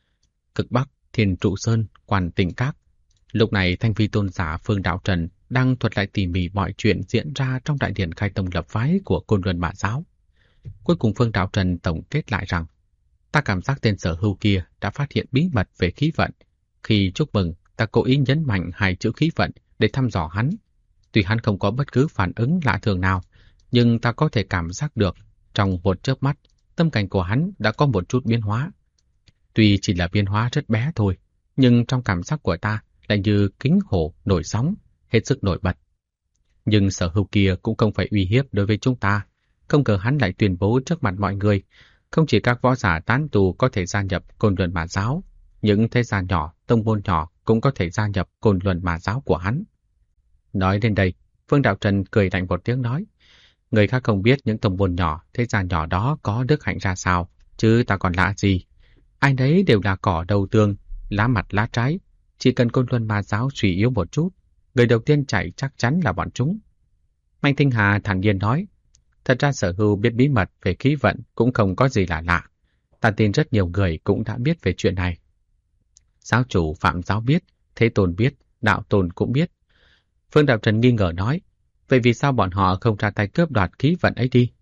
Cực Bắc, Thiên Trụ Sơn, Quan Tinh Các. Lúc này Thanh Vi tôn giả Phương Đạo Trần đang thuật lại tỉ mỉ mọi chuyện diễn ra trong đại điển khai tông lập phái của Côn Luân Mà Giáo. Cuối cùng Phương Đạo Trần tổng kết lại rằng: Ta cảm giác tên Sở Hưu kia đã phát hiện bí mật về khí vận. Khi chúc mừng, ta cố ý nhấn mạnh 2 chữ khí vận để thăm dò hắn. Tuy hắn không có bất cứ phản ứng lạ thường nào, nhưng ta có thể cảm giác được trong một chớp mắt, tâm cảnh của hắn đã có một chút biến hóa. Tuy chỉ là biến hóa rất bé thôi, nhưng trong cảm giác của ta lại như kính hồ nổi sóng, hết sức nổi bật. Nhưng Sở Hưu kia cũng không phải uy hiếp đối với chúng ta. Không ngờ hắn lại tuyên bố trước mặt mọi người, không chỉ các võ giả tán tu có thể gia nhập Côn Luân Mà Giáo, những thế gia nhỏ, tông môn nhỏ cũng có thể gia nhập Côn Luân Mà Giáo của hắn. Nói đến đây, Phương Đạo Trần cười lạnh một tiếng nói: Người khác không biết những tông môn nhỏ, thế gia nhỏ đó có đức hạnh ra sao, chứ ta còn lạ gì. Ai nấy đều là cỏ đầu tường, lá mặt lá trái. Chỉ cần Côn Luân Mà Giáo suy yếu một chút, người đầu tiên chạy chắc chắn là bọn chúng. Mạnh Tinh Hà thản nhiên nói: Thật ra Sở Hưu biết bí mật về khí vận cũng không có gì là lạ. Ta tin rất nhiều người cũng đã biết về chuyện này. Giáo chủ Phạm Giáo biết, Thế Tôn biết, Đạo Tôn cũng biết. Phương Đạo Trần nghi ngờ nói: Vậy vì sao bọn họ không ra tay cướp đoạt khí vận ấy đi?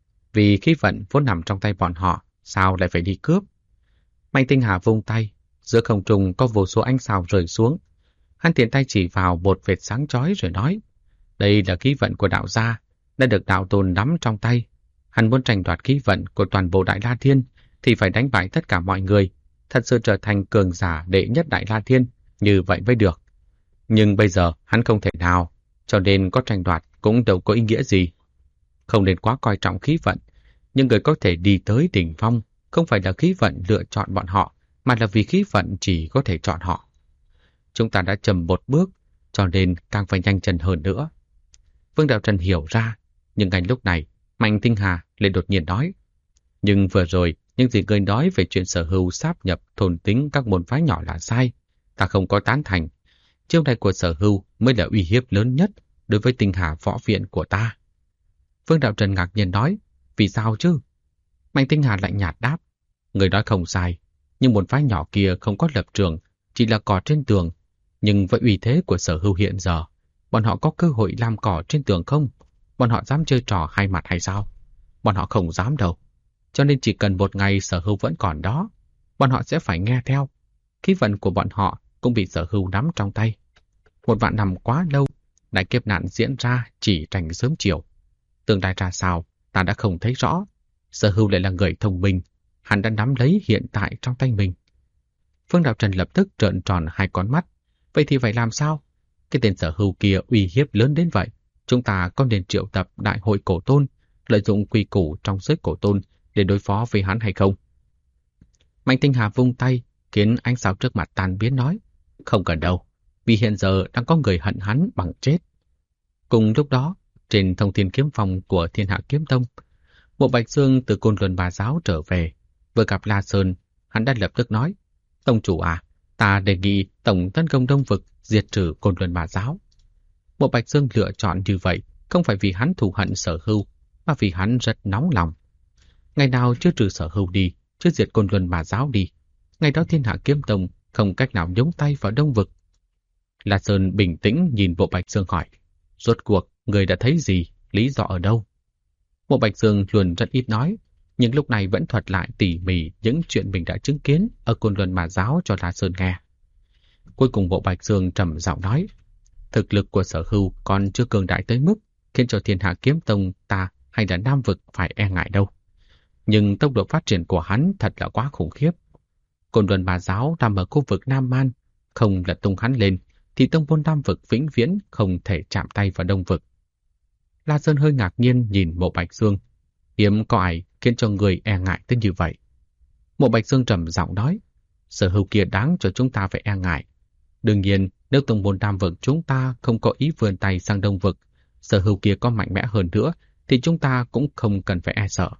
Vì khí vận vốn nằm trong tay bọn họ, sao lại phải đi cướp? Mạnh Tinh Hà vung tay, giữa không trung có vô số ánh sao rơi xuống. Hắn tiện tay chỉ vào một vệt sáng chói rồi nói: Đây là khí vận của đạo gia, đã được Đạo Tôn nắm trong tay. Hắn muốn tranh đoạt khí vận của toàn bộ Đại La Thiên thì phải đánh bại tất cả mọi người, thật sự trở thành cường giả đệ nhất Đại La Thiên, như vậy mới được. Nhưng bây giờ hắn không thể nào, cho nên có tranh đoạt cũng đâu có ý nghĩa gì. Không nên quá coi trọng khí vận, nhưng người có thể đi tới đỉnh phong không phải là khí vận lựa chọn bọn họ, mà là vì khí vận chỉ có thể chọn họ. Chúng ta đã chậm một bước, cho nên càng phải nhanh chân hơn nữa. Vương Đạo Trần hiểu ra, Nhưng ngay lúc này, Mạnh Tinh Hà lại đột nhiên nói: nhưng vừa rồi, những gì ngươi nói về chuyện Sở Hưu sáp nhập thôn tính các môn phái nhỏ là sai. Ta không có tán thành. Chiêu này của Sở Hưu mới là uy hiếp lớn nhất đối với Tinh Hà võ viện của ta. Vương Đạo Trần ngạc nhiên nói: vì sao chứ? Mạnh Tinh Hà lạnh nhạt đáp: người nói không sai, nhưng môn phái nhỏ kia không có lập trường, chỉ là cỏ trên tường. Nhưng với uy thế của Sở Hưu hiện giờ, bọn họ có cơ hội làm cỏ trên tường không? Bọn họ dám chơi trò hai mặt hay sao? Bọn họ không dám đâu. Cho nên chỉ cần một ngày Sở Hưu vẫn còn đó, bọn họ sẽ phải nghe theo. Khí vận của bọn họ cũng bị Sở Hưu nắm trong tay. 1.000 năm quá lâu, đại kiếp nạn diễn ra chỉ tranh sớm chiều. Tương lai ra sao, ta đã không thấy rõ. Sở Hưu lại là người thông minh, hắn đã nắm lấy hiện tại trong tay mình. Phương Đạo Trần lập tức trợn tròn hai con mắt. Vậy thì phải làm sao? Cái tên Sở Hưu kia uy hiếp lớn đến vậy, chúng ta có nên triệu tập đại hội cổ tôn, lợi dụng quy củ trong giới cổ tôn để đối phó với hắn hay không? Mạnh Tinh Hà vung tay, khiến ánh sao trước mặt tan biến nói: không cần đâu, vì hiện giờ đang có người hận hắn bằng chết. Cùng lúc đó, trên Thông Thiên Kiếm Phòng của Thiên Hạ Kiếm Tông, Mộ Bạch Dương từ Côn Luân Bà Giáo trở về, vừa gặp La Sơn, hắn đã lập tức nói: tông chủ à, ta đề nghị tổng tấn công Đông Vực, diệt trừ Côn Luân Bà Giáo. Mộ Bạch Dương lựa chọn như vậy không phải vì hắn thù hận Sở Hưu, mà vì hắn rất nóng lòng. Ngày nào chưa trừ Sở Hưu đi, chưa diệt Côn Luân Bà Giáo đi, ngày đó Thiên Hạ Kiếm Tông không cách nào nhúng tay vào Đông Vực. La Sơn bình tĩnh nhìn Mộ Bạch Dương hỏi: rốt cuộc người đã thấy gì, lý do ở đâu? Mộ Bạch Dương luôn rất ít nói, nhưng lúc này vẫn thuật lại tỉ mỉ những chuyện mình đã chứng kiến ở Côn Luân Bà Giáo cho La Sơn nghe. Cuối cùng Mộ Bạch Dương trầm giọng nói: thực lực của Sở Hưu còn chưa cường đại tới mức khiến cho Thiên Hạ Kiếm Tông ta hay là Nam Vực phải e ngại đâu. Nhưng tốc độ phát triển của hắn thật là quá khủng khiếp. Côn Luân Bà Giáo nằm ở khu vực Nam Man, không lật tung hắn lên thì tông môn Nam Vực vĩnh viễn không thể chạm tay vào Đông Vực. La Sơn hơi ngạc nhiên nhìn Mộ Bạch Dương, hiếm có ai khiến cho người e ngại tới như vậy. Mộ Bạch Dương trầm giọng nói: Sở Hưu kia đáng cho chúng ta phải e ngại. Đương nhiên, nếu tông môn Nam Vực chúng ta không có ý vươn tay sang Đông Vực, Sở Hưu kia có mạnh mẽ hơn nữa thì chúng ta cũng không cần phải e sợ.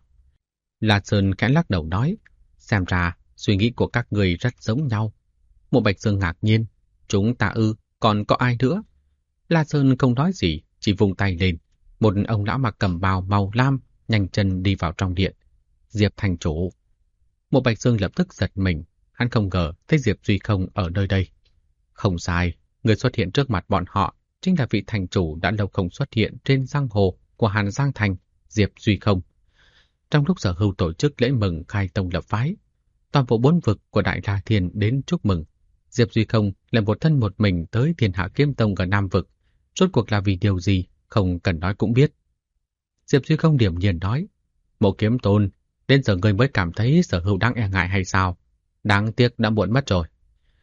La Sơn khẽ lắc đầu nói: xem ra suy nghĩ của các người rất giống nhau. Mộ Bạch Dương ngạc nhiên: chúng ta ư, còn có ai nữa? La Sơn không nói gì, chỉ vung tay lên. Một ông lão mặc cẩm bào màu lam nhanh chân đi vào trong điện. Diệp thành chủ. Mộ Bạch Dương lập tức giật mình, hắn không ngờ thấy Diệp Duy Không ở nơi đây. Không sai, người xuất hiện trước mặt bọn họ chính là vị thành chủ đã lâu không xuất hiện trên giang hồ của Hàn Giang Thành, Diệp Duy Không. Trong lúc Sở Hưu tổ chức lễ mừng khai tông lập phái, toàn bộ 4 vực của Đại La Thiên đến chúc mừng. Diệp Duy Không lại một thân một mình tới Thiên Hạ Kiếm Tông ở Nam Vực. Rốt cuộc là vì điều gì, không cần nói cũng biết. Diệp Duy Không điềm nhiên nói: Mộ Kiếm Tôn, đến giờ ngươi mới cảm thấy Sở Hưu đáng e ngại hay sao? Đáng tiếc đã muộn mất rồi.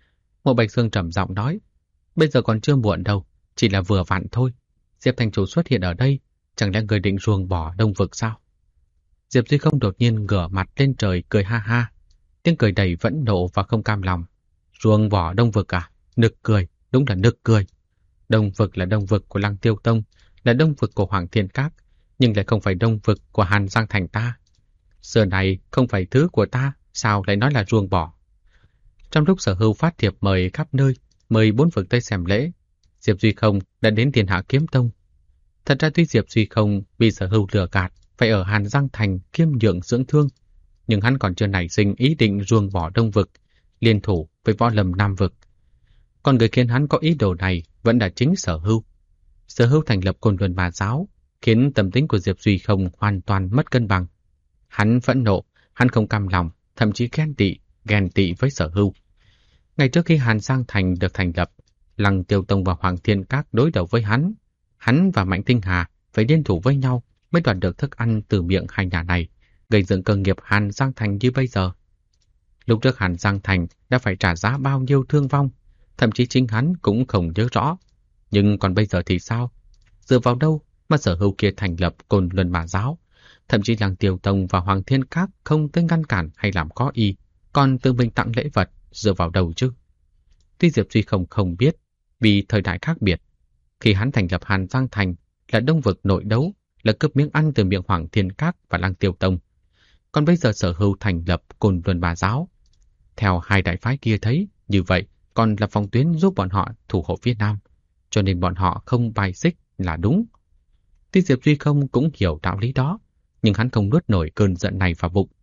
Mộ Bạch Dương trầm giọng nói: bây giờ còn chưa muộn đâu, chỉ là vừa vặn thôi. Diệp thành chủ xuất hiện ở đây, chẳng lẽ người định ruồng bỏ Đông Vực sao? Diệp Duy Không đột nhiên ngửa mặt lên trời cười ha ha, tiếng cười đầy phẫn nộ và không cam lòng. Ruồng bỏ Đông Vực à? Nực cười, đúng là nực cười. Đông Vực là Đông Vực của Lăng Tiêu Tông, là Đông Vực của Hoàng Thiên Các, nhưng lại không phải Đông Vực của Hàn Giang Thành ta. Xưa này không phải thứ của ta, sao lại nói là ruồng bỏ? Trong lúc Sở Hưu phát thiệp mời khắp nơi, mời 4 vực tới xem lễ, Diệp Duy Không đã đến Thiên Hạ Kiếm Tông. Thật ra tuy Diệp Duy Không bị Sở Hưu lừa gạt, phải ở Hàn Giang Thành kiêm nhượng dưỡng thương, nhưng hắn còn chưa nảy sinh ý định ruồng bỏ Đông Vực, liên thủ với võ lâm Nam Vực. Còn người khiến hắn có ý đồ này vẫn là chính Sở Hưu. Sở Hưu thành lập Côn Luân Bà Giáo, khiến tâm tính của Diệp Duy Không hoàn toàn mất cân bằng. Hắn phẫn nộ, hắn không cam lòng, thậm chí ghen tị với Sở Hưu. Ngày trước khi Hàn Giang Thành được thành lập, Lăng Tiêu Tông và Hoàng Thiên Các đối đầu với hắn và Mạnh Tinh Hà phải liên thủ với nhau mới đoạt được thức ăn từ miệng hai nhà này, gây dựng cơ nghiệp Hàn Giang Thành như bây giờ. Lúc trước Hàn Giang Thành đã phải trả giá bao nhiêu thương vong, thậm chí chính hắn cũng không nhớ rõ. Nhưng còn bây giờ thì sao? Dựa vào đâu mà Sở Hưu kia thành lập Côn Luân Bà Giáo? Thậm chí Lăng Tiêu Tông và Hoàng Thiên Các không tới ngăn cản hay làm khó y, còn tự mình tặng lễ vật, dựa vào đâu chứ? Tuy Diệp Duy không biết, vì thời đại khác biệt, khi hắn thành lập Hàn Giang Thành là Đông Vực nội đấu, là cướp miếng ăn từ miệng Hoàng Thiên Các và Lăng Tiêu Tông. Còn bây giờ Sở Hưu thành lập Côn Luân Bà Giáo. Theo hai đại phái kia thấy, như vậy còn là phòng tuyến giúp bọn họ thủ hộ phía Nam, cho nên bọn họ không bài xích là đúng. Tuy Diệp Duy Không cũng hiểu đạo lý đó, nhưng hắn không nuốt nổi cơn giận này vào bụng.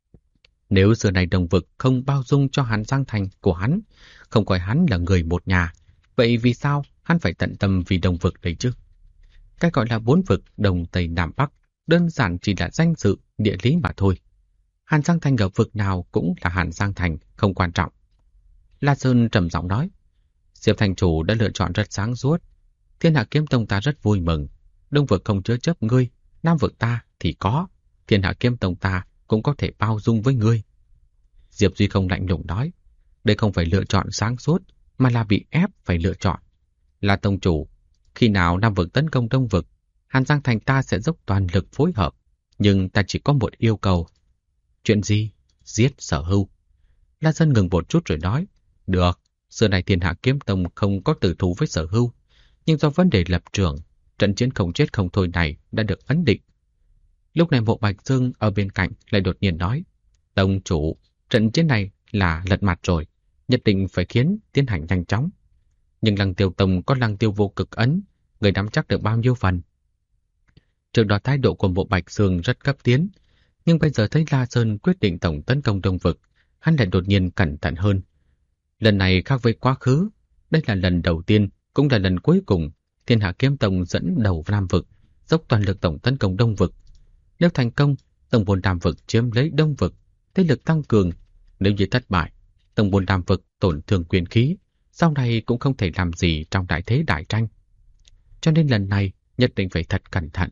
Nếu xưa này Đông Vực không bao dung cho Hàn Giang Thành của hắn, không coi hắn là người một nhà, vậy vì sao hắn phải tận tâm vì Đông Vực đấy chứ? Cái gọi là bốn vực Đông Tây Nam Bắc đơn giản chỉ là danh dự địa lý mà thôi. Hàn Giang Thành ở vực nào cũng là Hàn Giang Thành, không quan trọng. La Sơn trầm giọng nói, Diệp thành chủ đã lựa chọn rất sáng suốt. Thiên Hạ Kiếm Tông ta rất vui mừng. Đông vực không chứa chấp ngươi, Nam vực ta thì có. Thiên Hạ Kiếm Tông ta cũng có thể bao dung với ngươi. Diệp Duy Không lạnh lùng nói, đây không phải lựa chọn sáng suốt, mà là bị ép phải lựa chọn. Là tông chủ, khi nào Nam vực tấn công Đông vực, Hàn Giang Thành ta sẽ dốc toàn lực phối hợp, nhưng ta chỉ có một yêu cầu. Chuyện gì? Giết Sở Hưu. La Dân ngừng một chút rồi nói, được, xưa này Thiên Hạ Kiếm Tông không có tử thù với Sở Hưu, nhưng do vấn đề lập trường, trận chiến không chết không thôi này đã được ấn định. Lúc này Mộ Bạch Dương ở bên cạnh lại đột nhiên nói, tông chủ, trận chiến này là lật mặt rồi, nhất định phải tiến hành nhanh chóng. Nhưng Lăng Tiêu Tông có Lăng Tiêu vô cực ấn, người nắm chắc được bao nhiêu phần? Trước đó thái độ của Mộ Bạch Dương rất cấp tiến, nhưng bây giờ thấy La Sơn quyết định tổng tấn công Đông vực, hắn lại đột nhiên cẩn thận hơn. Lần này khác với quá khứ, đây là lần đầu tiên, cũng là lần cuối cùng Thiên Hạ Kiếm Tông dẫn đầu Nam vực, dốc toàn lực tổng tấn công Đông vực. Nếu thành công, Tông môn Nam vực chiếm lấy Đông vực, thế lực tăng cường. Nếu như thất bại, Tông môn Nam vực tổn thương quyền khí, sau này cũng không thể làm gì trong đại thế đại tranh. Cho nên lần này nhất định phải thật cẩn thận.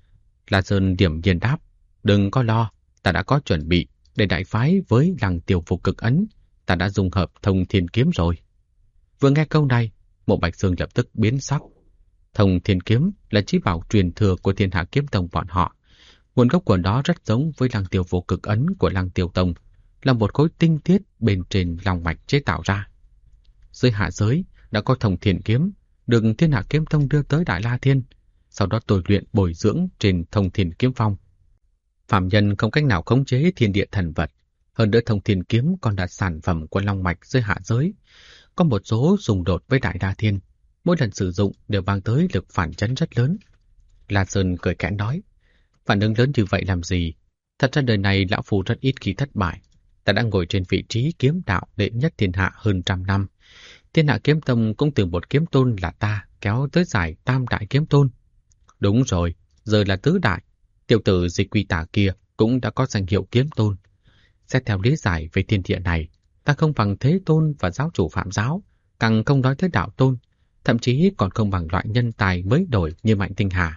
La Sơn điểm nhiên đáp, đừng có lo, ta đã có chuẩn bị để đại phái với Lăng Tiêu vô cực ấn, ta đã dùng hợp Thông Thiên Kiếm rồi. Vừa nghe câu này, Mộ Bạch Dương lập tức biến sắc. Thông Thiên Kiếm là chí bảo truyền thừa của Thiên Hạ Kiếm Tông bọn họ. Nguồn gốc của nó rất giống với Lăng Tiêu vô cực ấn của Lăng Tiêu Tông, là một khối tinh thiết bên trên long mạch chế tạo ra. Dưới hạ giới đã có Thông Thiên Kiếm, được Thiên Hạ Kiếm Tông đưa tới Đại La Thiên, sau đó tôi luyện bồi dưỡng trên Thông Thiên Kiếm Phong. Phạm nhân không cách nào khống chế thiên địa thần vật, hơn nữa Thông Thiên Kiếm còn là sản phẩm của long mạch dưới hạ giới, có một số xung đột với Đại La Thiên, mỗi lần sử dụng đều mang tới lực phản chấn rất lớn. La Sơn cười kẽn nói, phản ứng lớn như vậy làm gì? Thật ra đời này lão phu rất ít khi thất bại. Ta đã ngồi trên vị trí kiếm đạo đệ nhất thiên hạ hơn 100 năm. Thiên Hạ Kiếm Tông cũng từ một kiếm tôn là ta kéo tới giải tam đại kiếm tôn. Đúng rồi, giờ là tứ đại. Tiểu tử Dịch Quy Tà kia cũng đã có danh hiệu kiếm tôn. Xét theo lý giải về thiên địa này, ta không bằng Thế Tôn và giáo chủ Phạm Giáo, càng không nói tới đạo tôn, thậm chí còn không bằng loại nhân tài mới đổi như Mạnh Tinh Hà.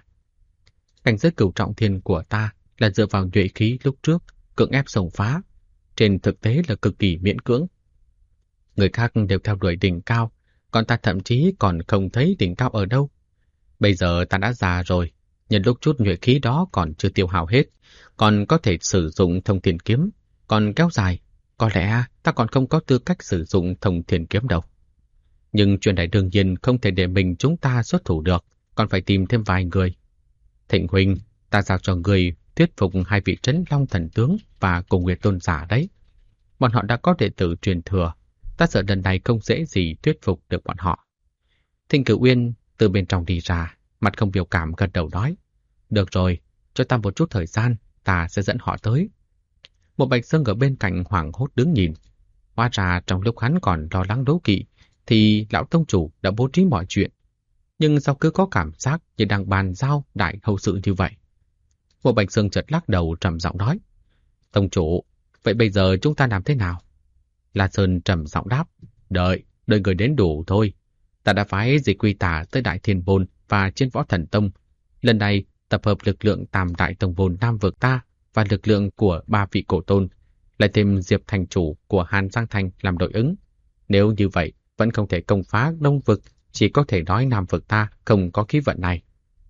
Cảnh giới cửu trọng thiên của ta là dựa vào nhuệ khí lúc trước, cưỡng ép xông phá, trên thực tế là cực kỳ miễn cưỡng. Người khác đều theo đuổi đỉnh cao, còn ta thậm chí còn không thấy đỉnh cao ở đâu. Bây giờ ta đã già rồi, nhân lúc chút nhuệ khí đó còn chưa tiêu hao hết, còn có thể sử dụng Thông Thiên Kiếm, còn kéo dài, có lẽ ta còn không có tư cách sử dụng Thông Thiên Kiếm đâu. Nhưng chuyện này đương nhiên không thể để mình chúng ta xuất thủ được, còn phải tìm thêm vài người. Thịnh huynh, ta giao cho người thuyết phục hai vị Trấn Long thần tướng và Cổ Nguyệt tôn giả đấy. Bọn họ đã có đệ tử truyền thừa, ta sợ lần này không dễ gì thuyết phục được bọn họ. Thịnh Cửu Uyên từ bên trong đi ra, mặt không biểu cảm gật đầu nói, được rồi, cho ta một chút thời gian, ta sẽ dẫn họ tới. Một Bạch Dương ở bên cạnh hoảng hốt đứng nhìn. Hóa ra trong lúc hắn còn lo lắng đố kỵ, thì lão tông chủ đã bố trí mọi chuyện. Nhưng sao cứ có cảm giác như đang bàn giao đại hậu sự như vậy? Một Bạch Dương chợt lắc đầu trầm giọng nói, tông chủ, vậy bây giờ chúng ta làm thế nào? La Sơn trầm giọng đáp, đợi người đến đủ thôi. Ta đã phái Dịch Quy Tà tới Đại Thiên Môn và Chiến Võ Thần Tông. Lần này tập hợp lực lượng tam đại tông môn Nam vực ta và lực lượng của 3 vị cổ tôn, lại thêm Diệp thành chủ của Hàn Giang Thành làm đội ứng. Nếu như vậy vẫn không thể công phá Đông vực, chỉ có thể nói Nam vực ta không có khí vận này.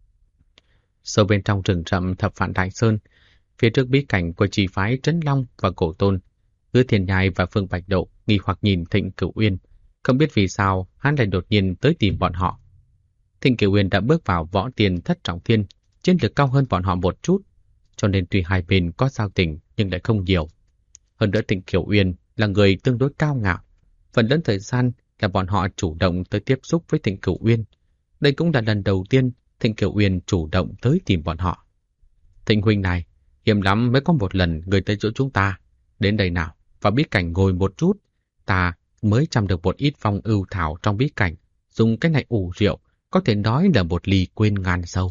Sâu bên trong rừng rậm Thập Vạn Đại Sơn, phía trước bí cảnh của chỉ phái Trấn Long và Cổ Tôn, Hứa Thiên Nhai và Phương Bạch Độ nghi hoặc nhìn Thịnh Cửu Uyên, không biết vì sao hắn lại đột nhiên tới tìm bọn họ. Thịnh Cửu Uyên đã bước vào Võ Tiên Thất Trọng Thiên, chiến lược cao hơn bọn họ một chút, cho nên tuy hai bên có giao tình nhưng lại không nhiều. Hơn nữa Thịnh Kiều Uyên là người tương đối cao ngạo, phần lớn thời gian là bọn họ chủ động tới tiếp xúc với Thịnh Cửu Uyên. Đây cũng là lần đầu tiên Thịnh Kiều Uyên chủ động tới tìm bọn họ. Thịnh huynh này, hiếm lắm mới có một lần người tới chỗ chúng ta. Đến đây nào, và bí cảnh ngồi một chút, ta mới chăm được một ít phong ưu thảo trong bí cảnh. Dùng cái này ủ rượu, có thể nói là một ly quên ngàn sâu.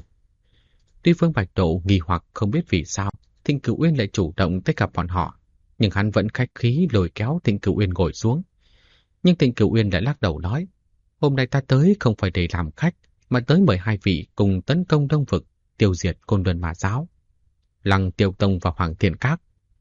Tuy Phương Bạch Độ nghi hoặc không biết vì sao Thịnh Cửu Uyên lại chủ động tới gặp bọn họ, nhưng hắn vẫn khách khí lôi kéo Thịnh Cửu Uyên ngồi xuống. Nhưng Thịnh Cửu Uyên lại lắc đầu nói, hôm nay ta tới không phải để làm khách, mà tới mời hai vị cùng tấn công Đông Vực, tiêu diệt Côn Luân Ma Giáo, Lăng Tiêu Tông và Hoàng Thiên Các.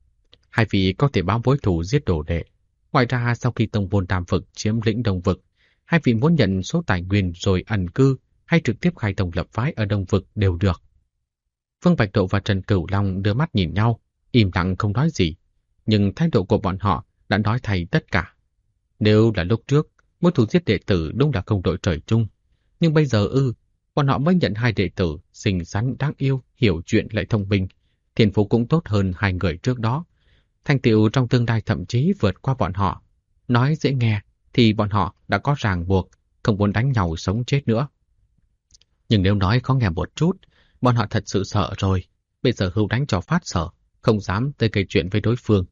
Hai vị có thể báo mối thù giết đồ đệ. Ngoài ra, sau khi Tông môn Tam Vực chiếm lĩnh Đông Vực, hai vị muốn nhận số tài nguyên rồi ẩn cư hay trực tiếp khai tông lập phái ở Đông Vực đều được. Phương Bạch Độ và Trần Cửu Long đưa mắt nhìn nhau, im lặng không nói gì, nhưng thái độ của bọn họ đã nói thay tất cả. Nếu là lúc trước, mối thù giết đệ tử đúng là không đội trời chung, nhưng bây giờ bọn họ mới nhận hai đệ tử xinh xắn đáng yêu, hiểu chuyện lại thông minh, thiên phú cũng tốt hơn hai người trước đó. Thành tựu trong tương lai thậm chí vượt qua bọn họ. Nói dễ nghe thì bọn họ đã có ràng buộc, không muốn đánh nhau sống chết nữa. Nhưng nếu nói khó nghe một chút, bọn họ thật sự sợ rồi. Bây giờ hưu đánh cho phát sợ, không dám tới gây chuyện với đối phương.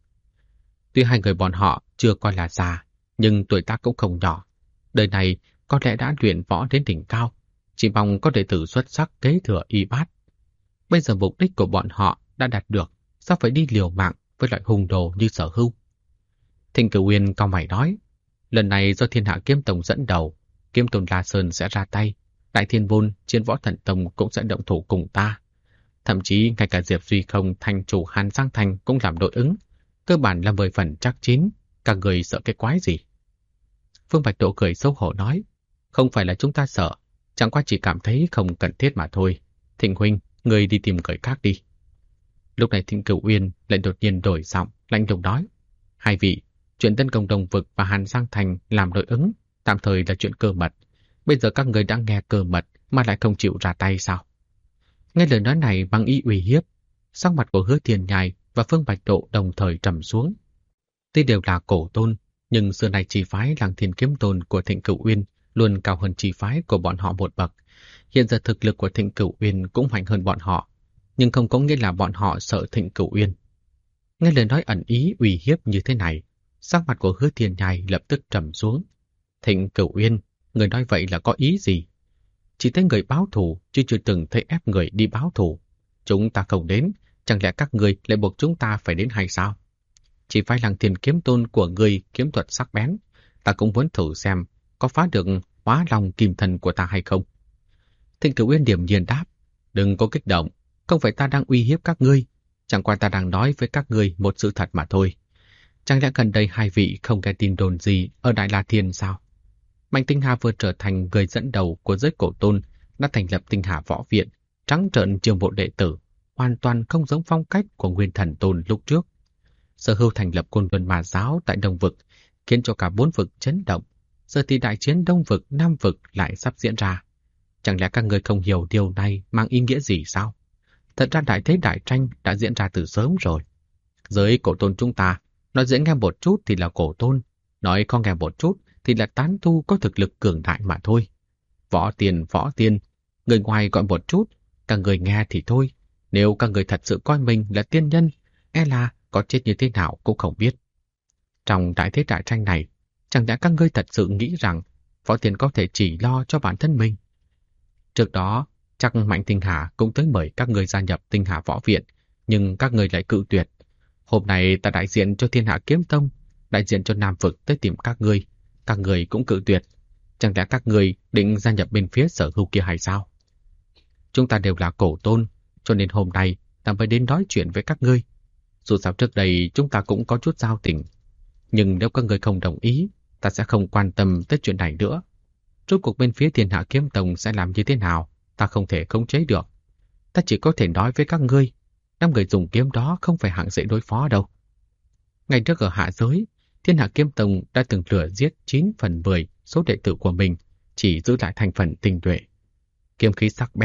Tuy hai người bọn họ chưa coi là già, nhưng tuổi tác cũng không nhỏ. Đời này có lẽ đã luyện võ đến đỉnh cao, chỉ mong có đệ tử xuất sắc kế thừa y bát. Bây giờ mục đích của bọn họ đã đạt được, sao phải đi liều mạng với loại hung đồ như Sở Hưu? Thịnh Cửu Uyên cau mày nói, lần này do Thiên Hạ Kiếm Tông dẫn đầu, Kiếm Tôn La Sơn sẽ ra tay, Đại Thiên Môn, Chiến Võ Thần Tông cũng sẽ động thủ cùng ta. Thậm chí ngay cả Diệp Duy Không, thành chủ Hàn Giang Thành cũng làm đội ứng, cơ bản là 10 phần chắc chín, cả người sợ cái quái gì? Phương Bạch Độ cười xấu hổ nói, không phải là chúng ta sợ, chẳng qua chỉ cảm thấy không cần thiết mà thôi. Thịnh huynh, người đi tìm người khác đi. Lúc này Thịnh Cửu Uyên lại đột nhiên đổi giọng, lạnh lùng nói, hai vị, chuyện tấn công Đông Vực và Hàn Giang Thành làm đội ứng, tạm thời là chuyện cơ mật. Bây giờ các người đã nghe cơ mật mà lại không chịu ra tay sao? Nghe lời nói này bằng ý uy hiếp, sắc mặt của Hứa Thiên Nhai và Phương Bạch Độ đồng thời trầm xuống. Tuy đều là cổ tôn, nhưng xưa nay chi phái Lăng Thiên Kiếm Tôn của Thịnh Cửu Uyên luôn cao hơn chi phái của bọn họ một bậc. Hiện giờ thực lực của Thịnh Cửu Uyên cũng mạnh hơn bọn họ, nhưng không có nghĩa là bọn họ sợ Thịnh Cửu Uyên. Nghe lời nói ẩn ý uy hiếp như thế này, sắc mặt của Hứa Thiên Nhai lập tức trầm xuống. Thịnh Cửu Uyên, người nói vậy là có ý gì? Chỉ thấy người báo thù, chứ chưa từng thấy ép người đi báo thù. Chúng ta không đến, chẳng lẽ các người lại buộc chúng ta phải đến hay sao? Chỉ phải Lăng Thiên Kiếm Tôn của người kiếm thuật sắc bén, ta cũng muốn thử xem có phá được Hóa Long Kim Thân của ta hay không. Thịnh Cửu Uyên điềm nhiên đáp, đừng có kích động, không phải ta đang uy hiếp các ngươi, chẳng qua ta đang nói với các ngươi một sự thật mà thôi. Chẳng lẽ gần đây hai vị không nghe tin đồn gì ở Đại La Thiên sao? Mạnh Tinh Hà vừa trở thành người dẫn đầu của giới cổ tôn, đã thành lập Tinh Hà Võ Viện, trắng trợn chiêu mộ đệ tử, hoàn toàn không giống phong cách của Nguyên Thần Tôn lúc trước. Sở Hưu thành lập Côn Luân Ma Giáo tại Đông Vực, khiến cho cả 4 vực chấn động. Giờ thì đại chiến Đông Vực, Nam Vực lại sắp diễn ra. Chẳng lẽ các người không hiểu điều này mang ý nghĩa gì sao? Thật ra đại thế đại tranh đã diễn ra từ sớm rồi. Giới cổ tôn chúng ta, nói dễ nghe một chút thì là cổ tôn, nói khó nghe một chút thì là tán tu có thực lực cường đại mà thôi. Võ tiên, người ngoài gọi một chút, các người nghe thì thôi. Nếu các người thật sự coi mình là tiên nhân, e là có chết như thế nào cũng không biết. Trong đại thế đại tranh này, chẳng lẽ các ngươi thật sự nghĩ rằng võ tiên có thể chỉ lo cho bản thân mình? Trước đó, chắc Mạnh Tinh Hà cũng tới mời các người gia nhập Tinh Hà Võ Viện, nhưng các người lại cự tuyệt. Hôm nay ta đại diện cho Thiên Hạ Kiếm Tông, đại diện cho Nam Vực tới tìm các người cũng cự tuyệt. Chẳng lẽ các người định gia nhập bên phía Sở Hưu kia hay sao? Chúng ta đều là cổ tôn, cho nên hôm nay ta mới đến nói chuyện với các ngươi. Dù sao trước đây chúng ta cũng có chút giao tình, nhưng nếu các người không đồng ý, ta sẽ không quan tâm tới chuyện này nữa. Rốt cuộc bên phía Thiên Hạ Kiếm Tông sẽ làm như thế nào, ta không thể khống chế được. Ta chỉ có thể nói với các ngươi, 5 người dùng kiếm đó không phải hạng dễ đối phó đâu. Ngày trước ở hạ giới, Thiên Hạ Kiếm Tông đã từng lừa giết 9 phần 10 số đệ tử của mình, chỉ giữ lại thành phần tinh nhuệ. Kiếm khí sắc bén,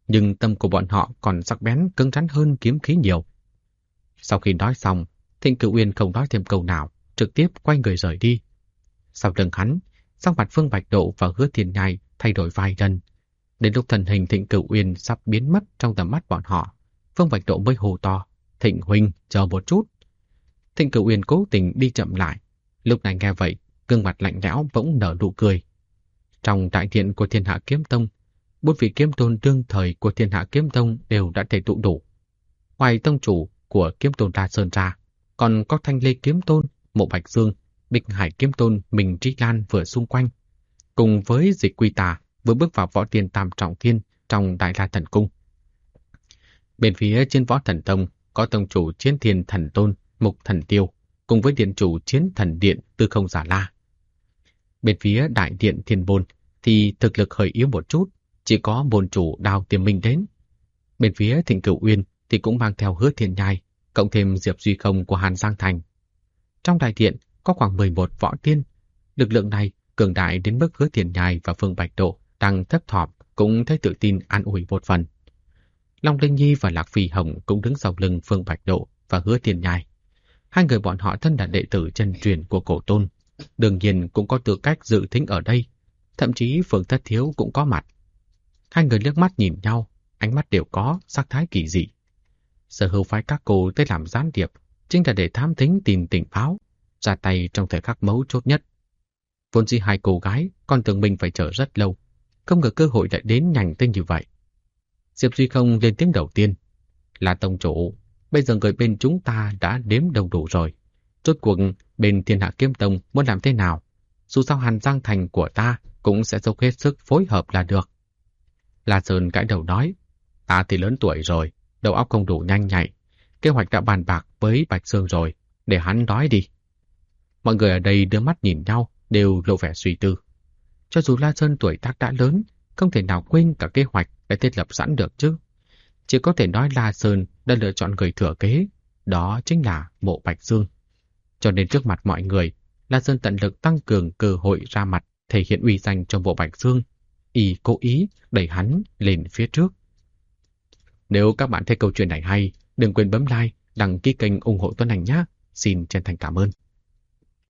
nhưng tâm của bọn họ còn sắc bén cứng rắn hơn kiếm khí nhiều. Sau khi nói xong, Thịnh Cửu Uyên không nói thêm câu nào, trực tiếp quay người rời đi. Sau lưng hắn, sắc mặt Phương Bạch Độ và Hứa Thiên Nhai thay đổi vài lần. Đến lúc thân hình Thịnh Cửu Uyên sắp biến mất trong tầm mắt bọn họ, Phương Bạch Độ mới hô to: "Thịnh huynh, chờ một chút." Thịnh Cửu Uyên cố tình đi chậm lại. Lúc này nghe vậy, gương mặt lạnh lẽo bỗng nở nụ cười. Trong đại điện của Thiên Hạ Kiếm Tông, 4 vị kiếm tôn đương thời của Thiên Hạ Kiếm Tông đều đã thể tụ đủ. Ngoài tông chủ của Kiếm Tôn La Sơn ra, còn có Thanh Lê Kiếm Tôn, Mộ Bạch Dương, Bích Hải Kiếm Tôn, Mình Trí Lan vừa xung quanh, cùng với Dịch Quy Tà vừa bước vào võ tiên tam trọng thiên trong Đại La Thần Cung. Bên phía trên Võ Thần Tông có tông chủ Chiến Thiên Thần Tôn, Mục Thần Tiêu, cùng với điện chủ Chiến Thần Điện Tư Không Giả La. Bên phía Đại Điện Thiên Bôn thì thực lực hơi yếu một chút, chỉ có môn chủ Đao Tiềm Minh đến. Bên phía Thịnh Cửu Uyên thì cũng mang theo Hứa Thiên Nhai, cộng thêm Diệp Duy Không của Hàn Giang Thành. Trong đại điện có khoảng 11 võ tiên. Lực lượng này cường đại đến mức Hứa Thiên Nhai và Phương Bạch Độ đang thấp thỏm cũng thấy tự tin an ủi một phần. Long Linh Nhi và Lạc Phi Hồng cũng đứng sau lưng Phương Bạch Độ và Hứa Thiên Nhai. Hai người bọn họ thân là đệ tử chân truyền của Cổ Tôn, đương nhiên cũng có tư cách dự thính ở đây. Thậm chí Phương Thất Thiếu cũng có mặt. Hai người liếc mắt nhìn nhau, ánh mắt đều có sắc thái kỳ dị. Sở Hữu phái các cô tới làm gián điệp chính là để thám thính tin tình báo, ra tay trong thời khắc mấu chốt nhất. Vốn dĩ hai cô gái còn tưởng mình phải chờ rất lâu, không ngờ cơ hội lại đến nhanh tới như vậy. Diệp Duy Không lên tiếng đầu tiên: "Là tông chủ, bây giờ người bên chúng ta đã đếm đầu đủ rồi. Rốt cuộc bên Thiên Hạ Kiếm Tông muốn làm thế nào? Dù sao Hàn Giang Thành của ta cũng sẽ dốc hết sức phối hợp là được." La Sơn gãi đầu nói: "Ta thì lớn tuổi rồi, đầu óc không đủ nhanh nhạy. Kế hoạch đã bàn bạc với Bạch Sương rồi, để hắn nói đi." Mọi người ở đây đưa mắt nhìn nhau, đều lộ vẻ suy tư. Cho dù La Sơn tuổi tác đã lớn, không thể nào quên cả kế hoạch đã thiết lập sẵn được chứ. Chỉ có thể nói La Sơn đã lựa chọn người thừa kế, đó chính là Mộ Bạch Dương. Cho nên trước mặt mọi người, La Sơn tận lực tăng cường cơ hội ra mặt, thể hiện uy danh cho Mộ Bạch Dương, y cố ý đẩy hắn lên phía trước. Nếu các bạn thấy câu chuyện này hay, đừng quên bấm like, đăng ký kênh ủng hộ Tuấn Anh nhé. Xin chân thành cảm ơn.